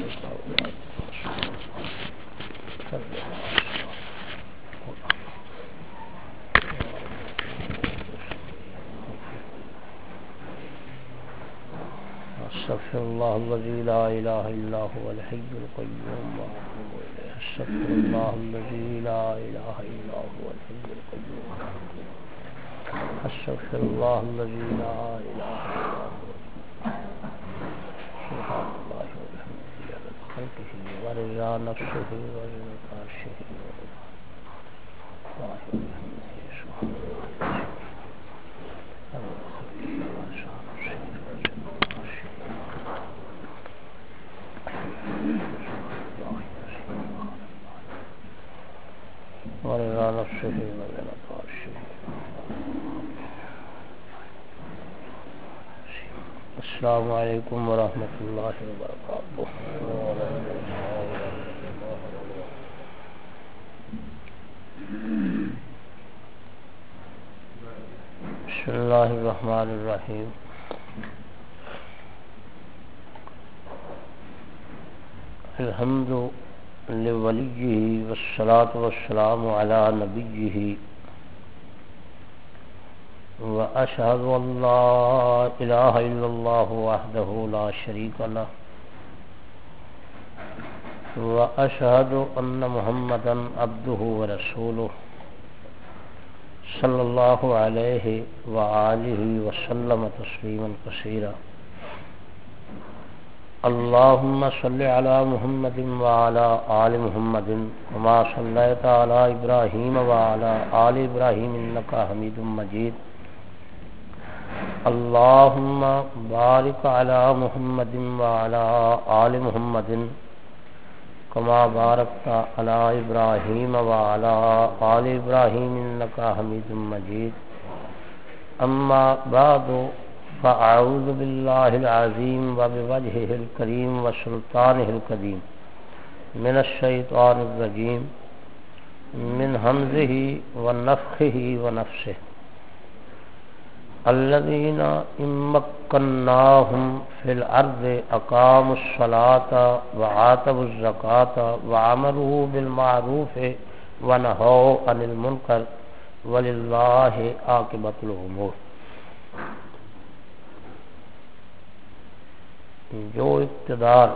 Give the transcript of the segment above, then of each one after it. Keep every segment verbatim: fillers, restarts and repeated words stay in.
استغفر الله الذي لا إله إلا هو الحي القيوم وأتوب إليه. استغفر الله الذي لا إله إلا هو الحي القيوم. استغفر الله الذي لا إله إلا هو. سبحان الله وبحمده عدد خلقه ورضا نفسه ورضا عرشه ورضا الله وبحمده سبحان الله. ورضا نفسه ورضا عرشه. السلام علیکم ورحمۃ اللہ وبرکاتہ. بسم اللہ الرحمن الرحیم. الحمد لولیہ والصلاة والسلام علی نبیہ واشهد ان لا اله الا الله وحده لا شريك له واشهد ان محمدا عبده ورسوله صلى الله عليه وآله وسلم تسليما كثيرا. اللهم صل على محمد وعلى آل محمد كما صليت على إبراهيم وعلى آل إبراهيم إنك حميد مجيد. اللهم بارك على محمد وعلى آل محمد كما باركت على إبراهيم وعلى آل إبراهيم إنك حميد مجيد. أما بعد فأعوذ بالله العظيم وبوجهه الكريم وسلطانه القديم من الشيطان الرجيم من همزه ونفخه ونفسه. الذين إن مكناهم في الأرض أقاموا الصلاة وآتوا الزكاة وأمروا بالمعروف ونهوا عن المنكر ولله عاقبة الأمور. جو اقتدار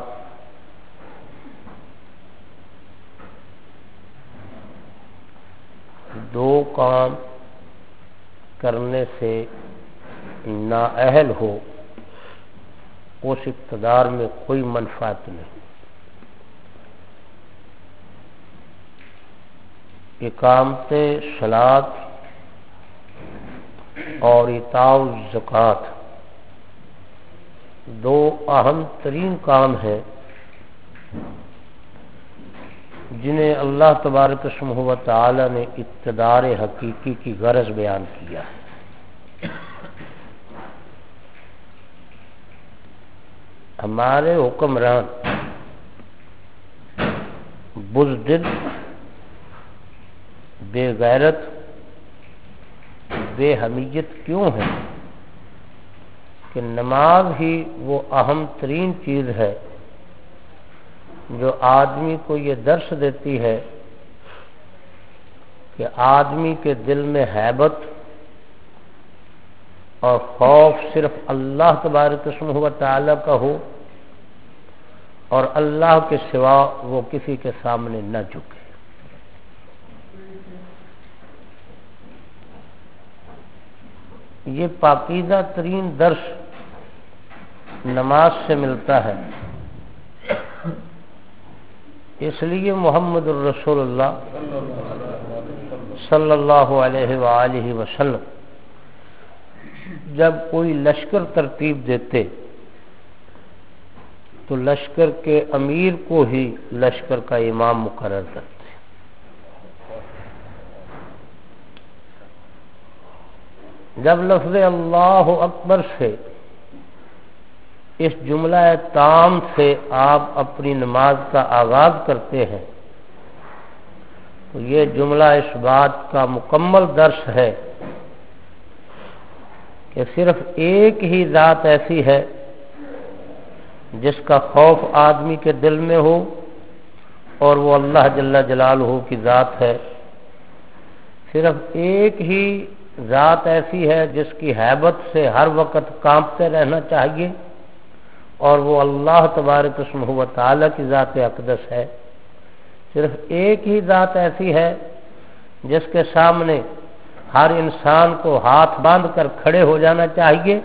دو کام کرنے سے نااہل ہو اس اقتدار میں کوئی منفعت نہیں. اقامت صلاۃ اور ایتاء الزکوٰۃ دو اہم ترین کام ہیں جنہیں اللہ تبارک سبحانہ و تعالی نے اقتدار حقیقی کی غرض بیان کیا ہے. ہمارے حکمران بزدل، بے غیرت، بے حمیت کیوں ہیں کہ نماز ہی وہ اہم ترین چیز ہے جو آدمی کو یہ درس دیتی ہے کہ آدمی کے دل میں ہیبت اور خوف صرف اللہ تبارک و تعالی کا ہو اور اللہ کے سوا وہ کسی کے سامنے نہ جھکے. یہ پاکیزہ ترین درس نماز سے ملتا ہے. اس لیے محمد الرسول اللہ صلی اللہ علیہ وآلہ وسلم جب کوئی لشکر ترتیب دیتے تو لشکر کے امیر کو ہی لشکر کا امام مقرر کرتے. جب لفظ اللہ اکبر سے اس جملہ تام سے آپ اپنی نماز کا آغاز کرتے ہیں تو یہ جملہ اس بات کا مکمل درس ہے کہ صرف ایک ہی ذات ایسی ہے جس کا خوف آدمی کے دل میں ہو، اور وہ اللہ جل جلالہ کی ذات ہے۔ صرف ایک ہی ذات ایسی ہے جس کی ہیبت سے ہر وقت کانپتے رہنا چاہیے، اور وہ اللہ تبارک اسمہ و تعالی کی ذات اقدس ہے۔ صرف ایک ہی ذات ایسی ہے جس کے سامنے ہر انسان کو ہاتھ باندھ کر کھڑے ہو جانا چاہیے،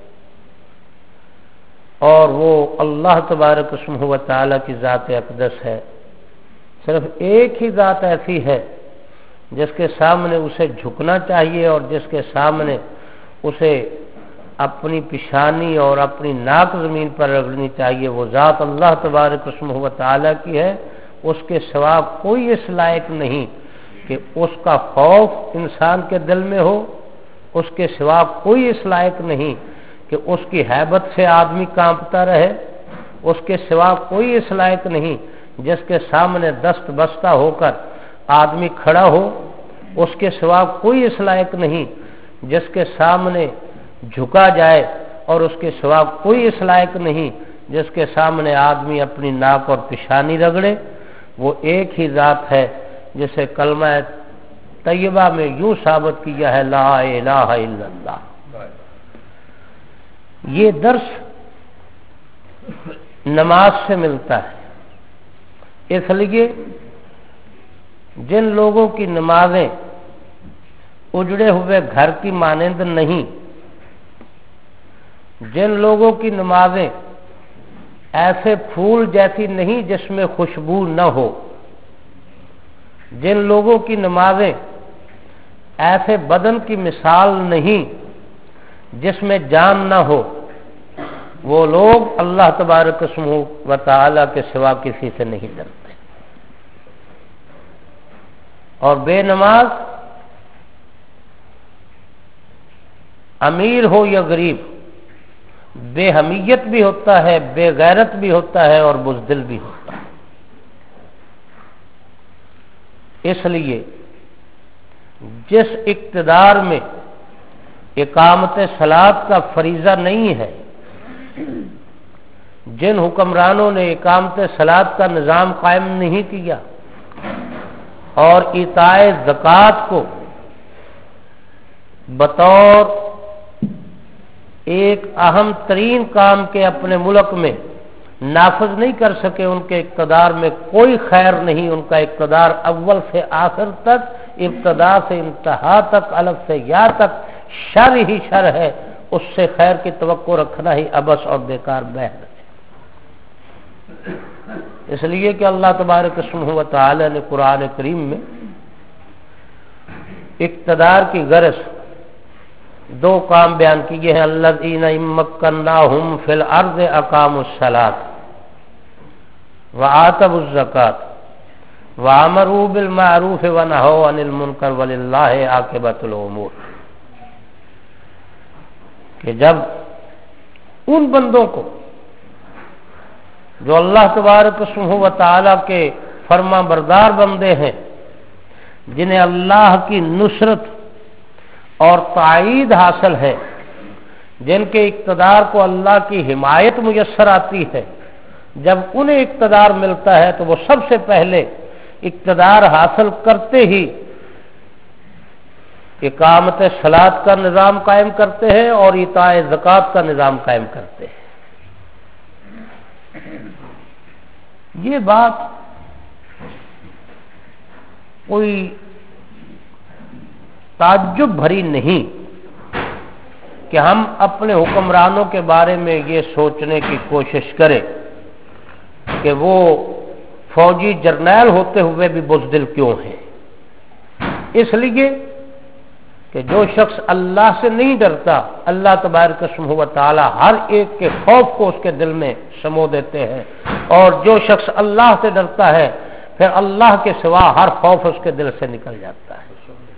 اور وہ اللہ تبارک اسمہ و تعالی کی ذات اقدس ہے۔ صرف ایک ہی ذات ایسی ہے جس کے سامنے اسے جھکنا چاہیے، اور جس کے سامنے اسے اپنی پیشانی اور اپنی ناک زمین پر رگڑنی چاہیے۔ وہ ذات اللہ تبارک اسمہ و تعالی کی ہے، اس کے سوا کوئی اس لائق نہیں کہ اس کا خوف انسان کے دل میں ہو، اس کے سوا کوئی اس لائق نہیں کہ اس کی ہیبت سے آدمی کانپتا رہے، اس کے سوا کوئی اس لائق نہیں جس کے سامنے دست بستہ ہو کر آدمی کھڑا ہو، اس کے سوا کوئی اس لائق نہیں جس کے سامنے جھکا جائے، اور اس کے سوا کوئی اس لائق نہیں جس کے سامنے آدمی اپنی ناک اور پیشانی رگڑے۔ وہ ایک ہی ذات ہے جسے کلمہ طیبہ میں یوں ثابت کیا ہے، لا الہ الا اللہ۔ یہ درس نماز سے ملتا ہے، اس لیے جن لوگوں کی نمازیں اجڑے ہوئے گھر کی مانند نہیں، جن لوگوں کی نمازیں ایسے پھول جیسی نہیں جس میں خوشبو نہ ہو، جن لوگوں کی نمازیں ایسے بدن کی مثال نہیں جس میں جان نہ ہو، وہ لوگ اللہ تبارک اسمہ و تعالی کے سوا کسی سے نہیں ڈرتے۔ اور بے نماز امیر ہو یا غریب، بے حمیت بھی ہوتا ہے، بے غیرت بھی ہوتا ہے، اور بزدل بھی ہوتا ہے۔ اس لیے جس اقتدار میں اقامت صلاۃ کا فریضہ نہیں ہے، جن حکمرانوں نے اقامت صلاۃ کا نظام قائم نہیں کیا اور ایتاء زکوٰۃ کو بطور ایک اہم ترین کام کے اپنے ملک میں نافذ نہیں کر سکے، ان کے اقتدار میں کوئی خیر نہیں۔ ان کا اقتدار اول سے آخر تک، ابتدا سے انتہا تک، الف سے یا تک شر ہی شر ہے، اس سے خیر کی توقع رکھنا ہی عبث اور بیکار بحث ہے۔ اس لیے کہ اللہ تبارک اسمہ و تعالی نے قرآن کریم میں اقتدار کی غرض دو کام بیان کیے ہیں، الذین مکناہم فی الارض اقاموا الصلاۃ وآتوا الزکاۃ وامروا بالمعروف ونہوا عن المنکر وللہ عاقبۃ الامور، کہ جب ان بندوں کو جو اللہ تبارک اسمہ و تعالی کے فرما بردار بندے ہیں، جنہیں اللہ کی نصرت اور تائید حاصل ہے، جن کے اقتدار کو اللہ کی حمایت میسر آتی ہے، جب انہیں اقتدار ملتا ہے تو وہ سب سے پہلے اقتدار حاصل کرتے ہی اقامت صلاۃ کا نظام قائم کرتے ہیں اور ایتاء زکوٰۃ کا نظام قائم کرتے ہیں۔ یہ بات کوئی تعجب بھری نہیں کہ ہم اپنے حکمرانوں کے بارے میں یہ سوچنے کی کوشش کریں کہ وہ فوجی جرنیل ہوتے ہوئے بھی بزدل کیوں ہیں۔ اس لیے کہ جو شخص اللہ سے نہیں ڈرتا، اللہ تبارک اسمہ و تعالی ہر ایک کے خوف کو اس کے دل میں سمو دیتے ہیں، اور جو شخص اللہ سے ڈرتا ہے پھر اللہ کے سوا ہر خوف اس کے دل سے نکل جاتا ہے۔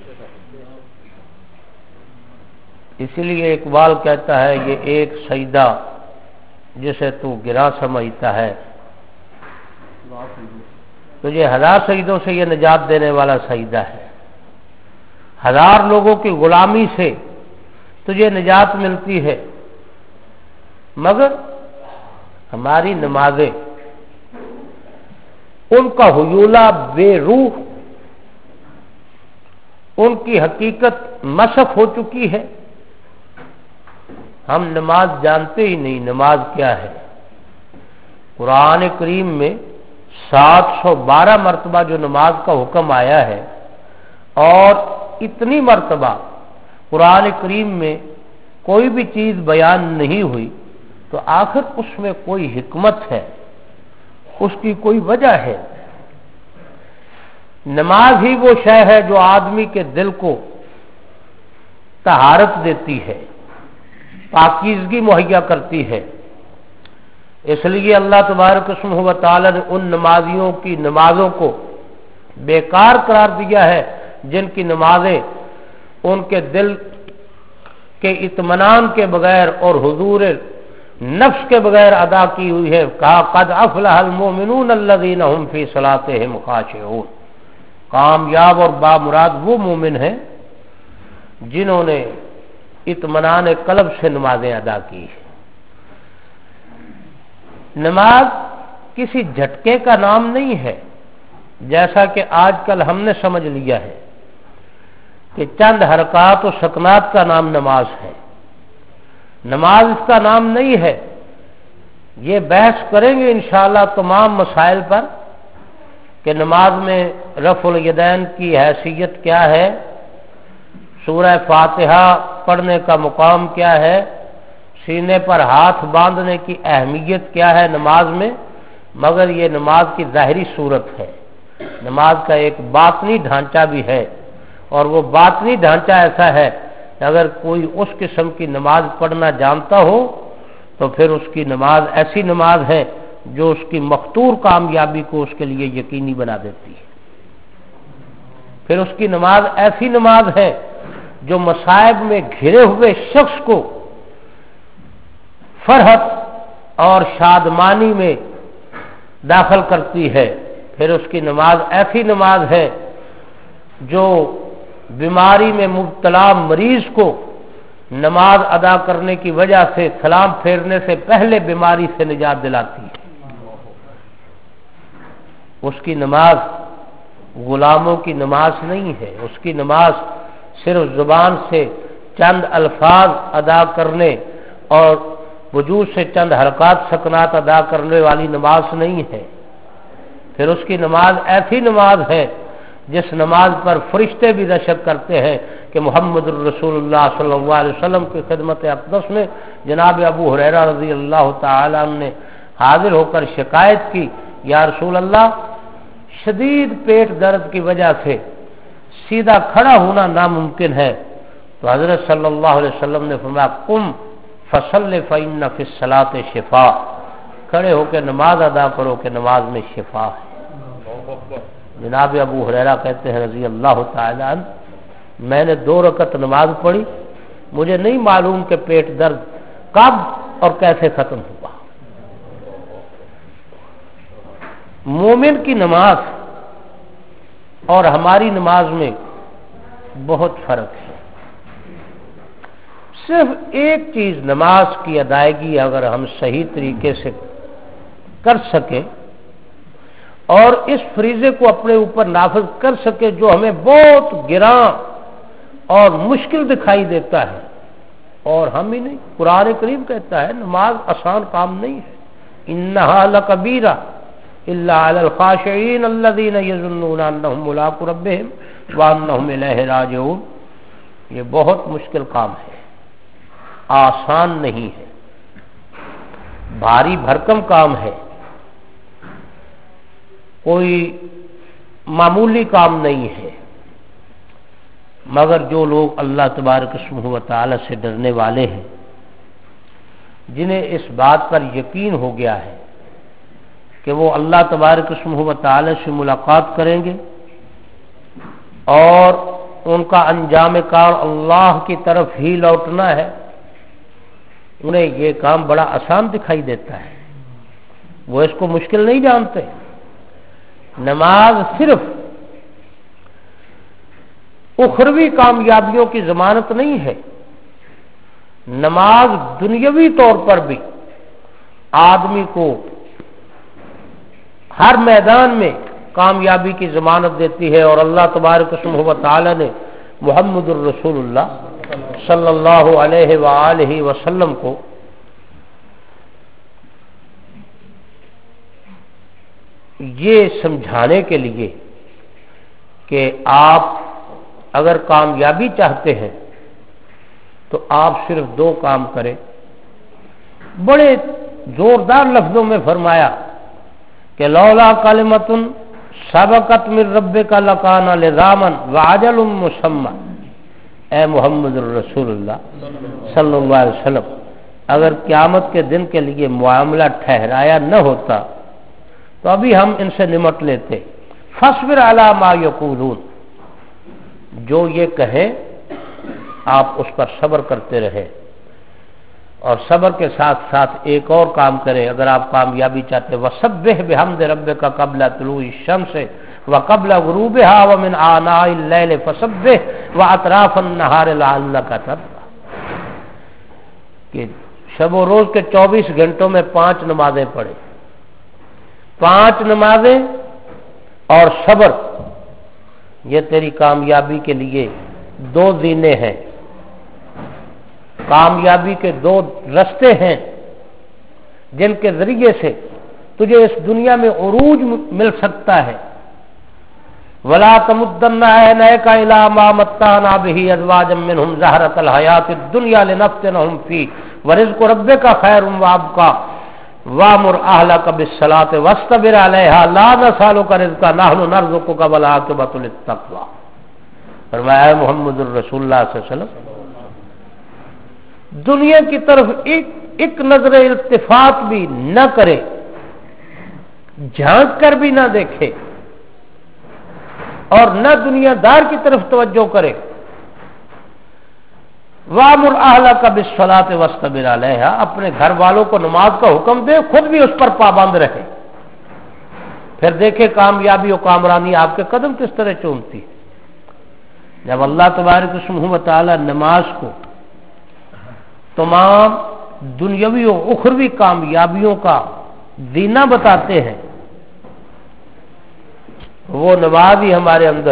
اسی لیے اقبال کہتا ہے، یہ ایک سجدہ جسے تو گرا سمجھتا ہے، تجھے ہزار سجدوں سے یہ نجات دینے والا سجدہ ہے۔ ہزار لوگوں کی غلامی سے تجھے نجات ملتی ہے، مگر ہماری نمازیں ان کا حیولہ بے روح، ان کی حقیقت مسخ ہو چکی ہے. ہم نماز جانتے ہی نہیں نماز کیا ہے. قرآن کریم میں سات سو بارہ مرتبہ جو نماز کا حکم آیا ہے اور اتنی مرتبہ قرآن کریم میں کوئی بھی چیز بیان نہیں ہوئی تو آخر اس میں کوئی حکمت ہے، اس کی کوئی وجہ ہے. نماز ہی وہ شے ہے جو آدمی کے دل کو طہارت دیتی ہے، پاکیزگی مہیا کرتی ہے. اس لیے اللہ تبارک و تعالی نے ان نمازیوں کی نمازوں کو بیکار قرار دیا ہے جن کی نمازیں ان کے دل کے اطمینان کے بغیر اور حضور نفس کے بغیر ادا کی ہوئی ہے. کہا قد افلح المؤمنون الذین هم فی صلاتهم خاشعون. کامیاب اور بامراد وہ مومن ہیں جنہوں نے اطمینان قلب سے نمازیں ادا کی ہیں. نماز کسی جھٹکے کا نام نہیں ہے جیسا کہ آج کل ہم نے سمجھ لیا ہے کہ چند حرکات و سکنات کا نام نماز ہے. نماز اس کا نام نہیں ہے. یہ بحث کریں گے انشاءاللہ تمام مسائل پر کہ نماز میں رفع الیدین کی حیثیت کیا ہے، سورہ فاتحہ پڑھنے کا مقام کیا ہے، سینے پر ہاتھ باندھنے کی اہمیت کیا ہے نماز میں. مگر یہ نماز کی ظاہری صورت ہے. نماز کا ایک باطنی ڈھانچہ بھی ہے اور وہ باطنی ڈھانچہ ایسا ہے کہ اگر کوئی اس قسم کی نماز پڑھنا جانتا ہو تو پھر اس کی نماز ایسی نماز ہے جو اس کی مقتور کامیابی کو اس کے لیے یقینی بنا دیتی ہے. پھر اس کی نماز ایسی نماز ہے جو مصائب میں گھرے ہوئے شخص کو فرحت اور شادمانی میں داخل کرتی ہے. پھر اس کی نماز ایسی نماز ہے جو بیماری میں مبتلا مریض کو نماز ادا کرنے کی وجہ سے سلام پھیرنے سے پہلے بیماری سے نجات دلاتی ہے. اس کی نماز غلاموں کی نماز نہیں ہے. اس کی نماز صرف زبان سے چند الفاظ ادا کرنے اور وجود سے چند حرکات سکنات ادا کرنے والی نماز نہیں ہے. پھر اس کی نماز ایسی نماز ہے جس نماز پر فرشتے بھی رشک کرتے ہیں کہ محمد الرسول اللہ صلی اللہ علیہ وسلم کی خدمت اقدس میں جناب ابو ہریرہ رضی اللہ تعالی عنہ نے حاضر ہو کر شکایت کی، یا رسول اللہ شدید پیٹ درد کی وجہ سے سیدھا کھڑا ہونا ناممکن ہے. تو حضرت صلی اللہ علیہ وسلم نے فرمایا قم فصلی فإن فی الصلاۃ شفاء. کھڑے ہو کے نماز ادا کرو کہ نماز میں شفا ہے. جناب ابو ہریرہ کہتے ہیں رضی اللہ تعالی عنہ میں نے دو رکعت نماز پڑھی، مجھے نہیں معلوم کہ پیٹ درد کب اور کیسے ختم ہوا. مومن کی نماز اور ہماری نماز میں بہت فرق ہے. صرف ایک چیز نماز کی ادائیگی اگر ہم صحیح طریقے سے کر سکیں اور اس فریضے کو اپنے اوپر نافذ کر سکے جو ہمیں بہت گراں اور مشکل دکھائی دیتا ہے، اور ہم ہی نہیں قرآن کریم کہتا ہے نماز آسان کام نہیں ہے. انہا لکبیرہ الا علی الخاشعین الذین یظنون انہم ملاقو ربہم وانہم الیہ راجعون. یہ بہت مشکل کام ہے، آسان نہیں ہے، بھاری بھرکم کام ہے، کوئی معمولی کام نہیں ہے. مگر جو لوگ اللہ تبارک و تعالی سے ڈرنے والے ہیں، جنہیں اس بات پر یقین ہو گیا ہے کہ وہ اللہ تبارک و تعالی سے ملاقات کریں گے اور ان کا انجام کار اللہ کی طرف ہی لوٹنا ہے، انہیں یہ کام بڑا آسان دکھائی دیتا ہے. وہ اس کو مشکل نہیں جانتے. نماز صرف اخروی کامیابیوں کی ضمانت نہیں ہے، نماز دنیاوی طور پر بھی آدمی کو ہر میدان میں کامیابی کی ضمانت دیتی ہے، اور اللہ تبارک و تعالی نے محمد الرسول اللہ صلی اللہ علیہ وآلہ وسلم کو یہ سمجھانے کے لیے کہ آپ اگر کامیابی چاہتے ہیں تو آپ صرف دو کام کریں، بڑے زوردار لفظوں میں فرمایا کہ لولا کلمۃ سبقت من ربک لکان لزاما وعجل مسمى، اے محمد الرسول اللہ صلی اللہ علیہ وسلم، اگر قیامت کے دن کے لیے معاملہ ٹھہرایا نہ ہوتا تو ابھی ہم ان سے نمٹ لیتے۔ فاصبر علی ما یقولون، جو یہ کہیں آپ اس پر صبر کرتے رہے، اور صبر کے ساتھ ساتھ ایک اور کام کریں اگر آپ کامیابی چاہتے ہیں، وسبح بحمد ربک قبل طلوع الشمس وقبل غروبها ومن آناء الليل فسبح واطراف النهار لعلك ترضى، کہ شب و روز کے چوبیس گھنٹوں میں پانچ نمازیں پڑھیں، پانچ نمازیں اور صبر، یہ تیری کامیابی کے لیے دو زینے ہیں، کامیابی کے دو رستے ہیں جن کے ذریعے سے تجھے اس دنیا میں عروج مل سکتا ہے۔ ولا تمدن عینیک الی ما متعنا به ازواجا منهم زہرۃ الحیاۃ الدنیا لنفتنهم فیہ ورزق ربک خیر وابقی وامر اہلک بالصلاۃ واصطبر علیہا لا نسألک رزقا نحن نرزقک والعاقبۃ للتقوی۔ فرمایا محمد الرسول اللہ صلی اللہ علیہ وسلم دنیا کی طرف ایک ایک نظر التفات بھی نہ کرے، جھانک کر بھی نہ دیکھے، اور نہ دنیا دار کی طرف توجہ کرے۔ وامر اہلک بالصلاۃ واصطبر علیہا، اپنے گھر والوں کو نماز کا حکم دے، خود بھی اس پر پابند رہے، پھر دیکھے کامیابی و کامرانی آپ کے قدم کس طرح چومتی ہے۔ جب اللہ تبارک و تعالی نماز کو تمام دنیاوی و اخروی کامیابیوں کا زینہ بتاتے ہیں، وہ نماز ہی ہمارے اندر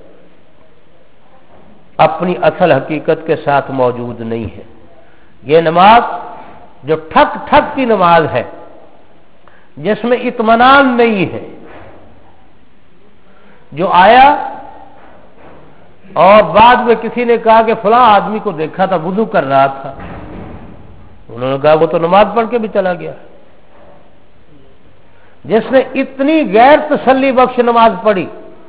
اپنی اصل حقیقت کے ساتھ موجود نہیں ہے۔ یہ نماز جو ٹھک ٹھک کی نماز ہے، جس میں اطمینان نہیں ہے، جو آیا اور بعد میں کسی نے کہا کہ فلاں آدمی کو دیکھا تھا وضو کر رہا تھا، انہوں نے کہا وہ تو نماز پڑھ کے بھی چلا گیا۔ جس نے اتنی غیر تسلی بخش نماز پڑھی،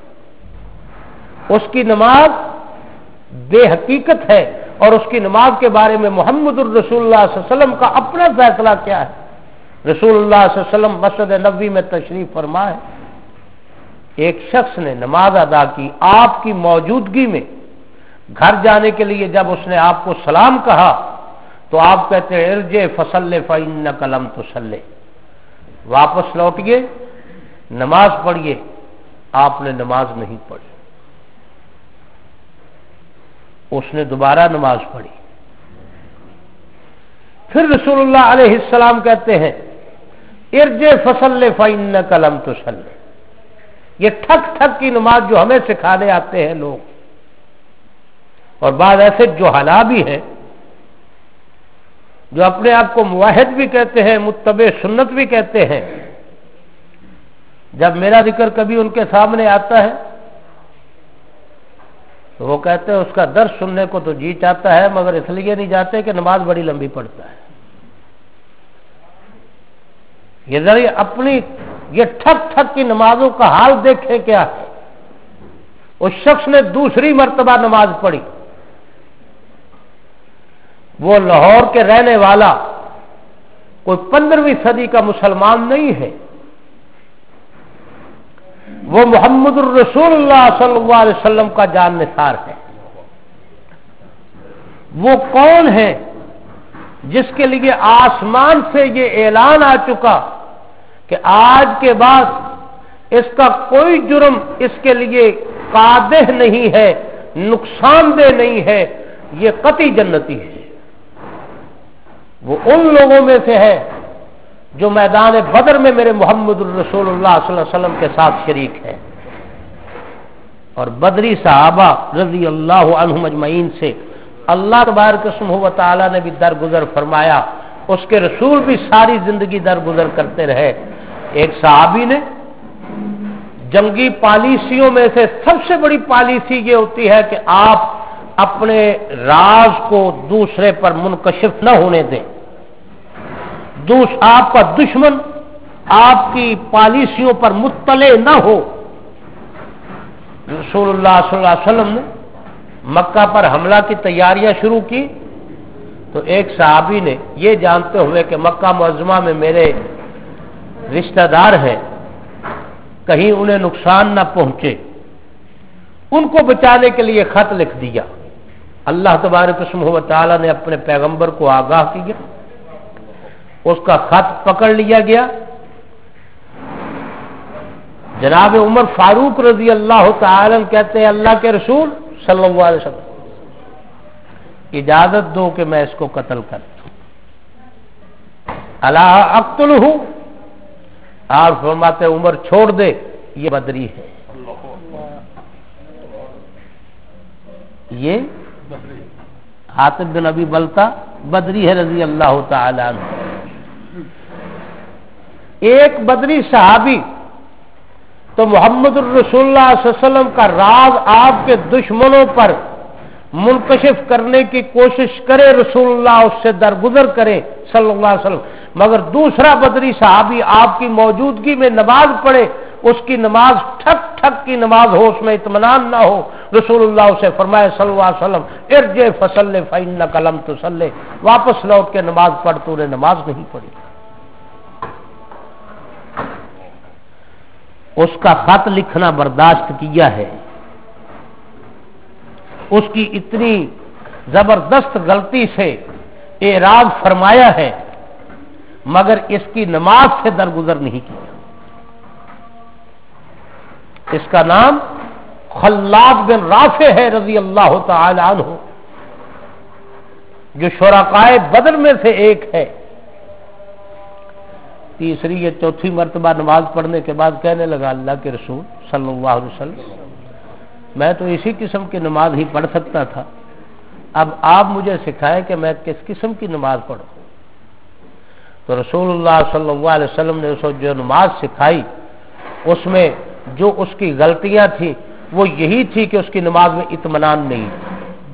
اس کی نماز بے حقیقت ہے، اور اس کی نماز کے بارے میں محمد الرسول اللہ صلی اللہ علیہ وسلم کا اپنا فیصلہ کیا ہے۔ رسول اللہ صلی اللہ علیہ وسلم مسجد نبوی میں تشریف فرما ہے، ایک شخص نے نماز ادا کی آپ کی موجودگی میں، گھر جانے کے لیے جب اس نے آپ کو سلام کہا تو آپ کہتے ہیں ارجع فصلی فإنک لم تصلی، واپس لوٹیے نماز پڑھیے، آپ نے نماز نہیں پڑھی۔ اس نے دوبارہ نماز پڑھی، پھر رسول اللہ علیہ السلام کہتے ہیں ارجع فصلی فإنک لم تصلی۔ یہ ٹھک ٹھک کی نماز جو ہمیں سکھانے آتے ہیں لوگ، اور بعض ایسے جہلا بھی ہیں جو اپنے آپ کو موحد بھی کہتے ہیں، متبع سنت بھی کہتے ہیں، جب میرا ذکر کبھی ان کے سامنے آتا ہے تو وہ کہتے ہیں اس کا درس سننے کو تو جی چاہتا ہے، مگر اس لیے نہیں جاتے کہ نماز بڑی لمبی پڑھتا ہے۔ یہ ذریعہ اپنی یہ ٹھک ٹھک کی نمازوں کا حال دیکھیں کیا ہے۔ اس شخص نے دوسری مرتبہ نماز پڑھی، وہ لاہور کے رہنے والا کوئی پندرہویں صدی کا مسلمان نہیں ہے، وہ محمد الرسول اللہ صلی اللہ علیہ وسلم کا جان نثار ہے۔ وہ کون ہے جس کے لیے آسمان سے یہ اعلان آ چکا کہ آج کے بعد اس کا کوئی جرم اس کے لیے قادح نہیں ہے، نقصان دہ نہیں ہے، یہ قطعی جنتی ہے۔ وہ ان لوگوں میں سے ہے جو میدان بدر میں میرے محمد الرسول اللہ صلی اللہ علیہ وسلم کے ساتھ شریک ہے، اور بدری صحابہ رضی اللہ عنہم اجمعین سے اللہ تبارک و تعالی نے بھی درگزر فرمایا، اس کے رسول بھی ساری زندگی درگزر کرتے رہے۔ ایک صحابی نے جنگی پالیسیوں میں سے سب سے بڑی پالیسی یہ ہوتی ہے کہ آپ اپنے راز کو دوسرے پر منکشف نہ ہونے دیں، دوس آپ کا دشمن آپ کی پالیسیوں پر مطلع نہ ہو۔ رسول اللہ صلی اللہ علیہ وسلم نے مکہ پر حملہ کی تیاریاں شروع کی تو ایک صحابی نے یہ جانتے ہوئے کہ مکہ معظمہ میں میرے رشتہ دار ہیں، کہیں انہیں نقصان نہ پہنچے، ان کو بچانے کے لیے خط لکھ دیا۔ اللہ تبارک و تعالی نے اپنے پیغمبر کو آگاہ کیا، اس کا خط پکڑ لیا گیا۔ جناب عمر فاروق رضی اللہ تعالی کہتے ہیں اللہ کے رسول صلی اللہ علیہ وسلم اجازت دو کہ میں اس کو قتل کر دوں، الا اقتلہ، آپ فرماتے عمر چھوڑ دے، یہ بدری ہے، یہ حاطب بن ابی بلتا بدری ہے رضی اللہ تعالی عنہ۔ ایک بدری صحابی تو محمد الرسول اللہ صلی اللہ علیہ وسلم کا راز آپ کے دشمنوں پر منکشف کرنے کی کوشش کرے، رسول اللہ اس سے درگزر کرے صلی اللہ علیہ وسلم، مگر دوسرا بدری صحابی آپ کی موجودگی میں نماز پڑھے، اس کی نماز ٹھک ٹھک کی نماز ہو، اس میں اطمینان نہ ہو، رسول اللہ اسے فرمائے صلی اللہ علیہ وسلم ارجع فصلی فإنک لم تصلی، واپس لوٹ کے نماز پڑھ، تو نے نماز نہیں پڑھی۔ اس کا خط لکھنا برداشت کیا ہے، اس کی اتنی زبردست غلطی سے اعراض فرمایا ہے، مگر اس کی نماز سے درگزر نہیں کیا۔ اس کا نام خلاد بن رافع ہے رضی اللہ تعالی عنہ، جو شرکائے بدر میں سے ایک ہے۔ تیسری یا چوتھی مرتبہ نماز پڑھنے کے بعد کہنے لگا اللہ کے رسول صلی اللہ علیہ وسلم میں تو اسی قسم کی نماز ہی پڑھ سکتا تھا، اب آپ مجھے سکھائیں کہ میں کس قسم کی نماز پڑھوں۔ تو رسول اللہ صلی اللہ علیہ وسلم نے اس کو جو نماز سکھائی اس میں جو اس کی غلطیاں تھیں وہ یہی تھی کہ اس کی نماز میں اطمینان نہیں تھا،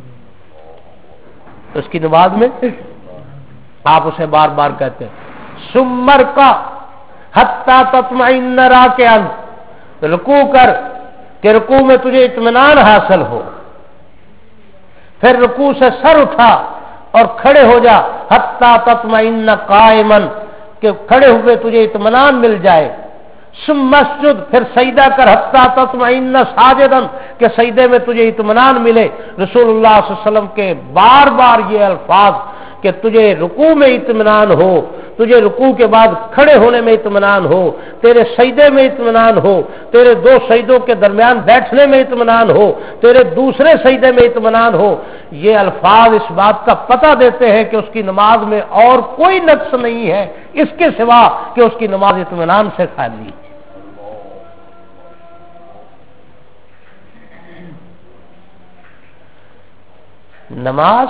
اس کی نماز میں آپ اسے بار بار کہتے ہیں سمر کا حتی تطمئن راکعا، رکوع کر کہ رکوع میں تجھے اطمینان حاصل ہو، پھر رکوع سے سر اٹھا اور کھڑے ہو جا حتی تطمئن قائما، کہ کھڑے ہوئے تجھے اطمینان مل جائے، ثم مسجد، پھر سجدہ کر حتی تطمئن ساجدا، کہ سجدے میں تجھے اطمینان ملے۔ رسول اللہ صلی اللہ علیہ وسلم کے بار بار یہ الفاظ کہ تجھے رکوع میں اطمینان ہو، تجھے رکوع کے بعد کھڑے ہونے میں اطمینان ہو، تیرے سجدے میں اطمینان ہو، تیرے دو سجدوں کے درمیان بیٹھنے میں اطمینان ہو، تیرے دوسرے سجدے میں اطمینان ہو، یہ الفاظ اس بات کا پتہ دیتے ہیں کہ اس کی نماز میں اور کوئی نقص نہیں ہے اس کے سوا کہ اس کی نماز اطمینان سے خالی ہے۔ نماز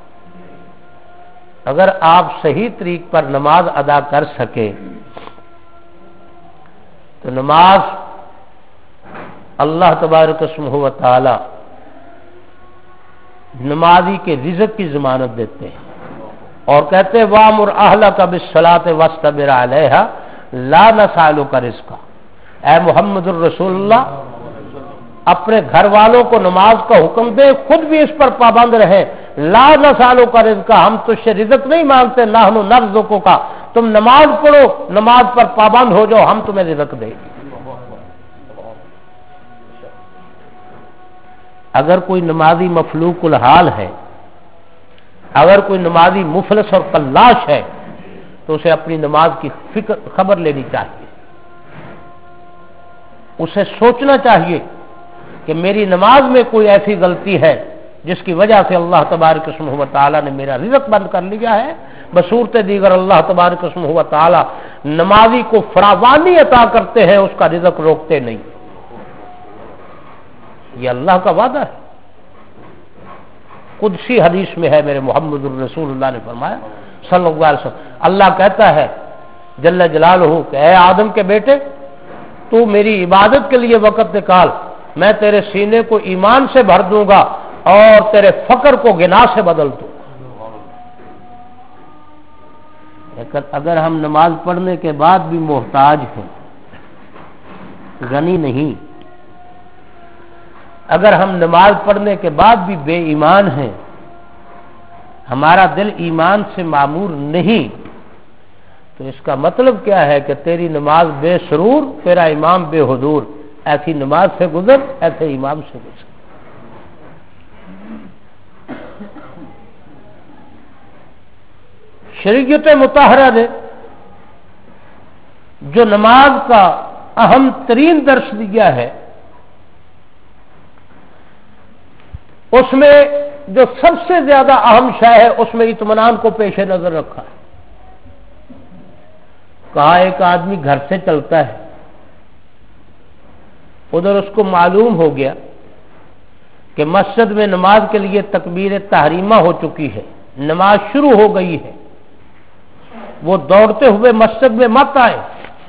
اگر آپ صحیح طریق پر نماز ادا کر سکے تو نماز اللہ تبارک و تعالی نمازی کے رزق کی ضمانت دیتے ہیں اور کہتے ہیں وَأْمُرْ أَهْلَكَ بِالصَّلَاةِ وَاسْتَبِرْ عَلَيْهَا لَا نَسْأَلُكَ رِزْقًا، اے محمد الرسول اللہ اپنے گھر والوں کو نماز کا حکم دے، خود بھی اس پر پابند رہے، لا نسألک رزقا، ہم تجھ سے رزق نہیں مانگتے، نحن نرزقک، تم نماز پڑھو، نماز پر پابند ہو جاؤ، ہم تمہیں رزق دیں گے۔ اگر کوئی نمازی مفلوق الحال ہے، اگر کوئی نمازی مفلس اور قلاش ہے تو اسے اپنی نماز کی فکر خبر لینی چاہیے، اسے سوچنا چاہیے کہ میری نماز میں کوئی ایسی غلطی ہے جس کی وجہ سے اللہ تبارک و تعالی نے میرا رزق بند کر لیا ہے، بصورت دیگر اللہ تبارک اسمہ و تعالی نمازی کو فراوانی عطا کرتے ہیں، اس کا رزق روکتے نہیں. یہ اللہ کا وعدہ ہے. قدسی حدیث میں ہے، میرے محمد الرسول اللہ نے فرمایا صلی اللہ علیہ وسلم، اللہ کہتا ہے جل جلالہ کہ اے آدم کے بیٹے، تو میری عبادت کے لیے وقت نکال، میں تیرے سینے کو ایمان سے بھر دوں گا اور تیرے فقر کو غنا سے بدل دوں گا. لیکن اگر ہم نماز پڑھنے کے بعد بھی محتاج ہیں، غنی نہیں، اگر ہم نماز پڑھنے کے بعد بھی بے ایمان ہیں، ہمارا دل ایمان سے معمور نہیں، تو اس کا مطلب کیا ہے کہ تیری نماز بے سرور، تیرا امام بے حضور. ایسی نماز سے گزر، ایسے امام سے گزر. شریعت مطہرہ نے جو نماز کا اہم ترین درس دیا ہے، اس میں جو سب سے زیادہ اہم شے ہے، اس میں اطمینان کو پیش نظر رکھا ہے. کہا ایک آدمی گھر سے چلتا ہے، ادھر اس کو معلوم ہو گیا کہ مسجد میں نماز کے لیے تکبیر تحریمہ ہو چکی ہے، نماز شروع ہو گئی ہے. وہ دوڑتے ہوئے مسجد میں مت آئے،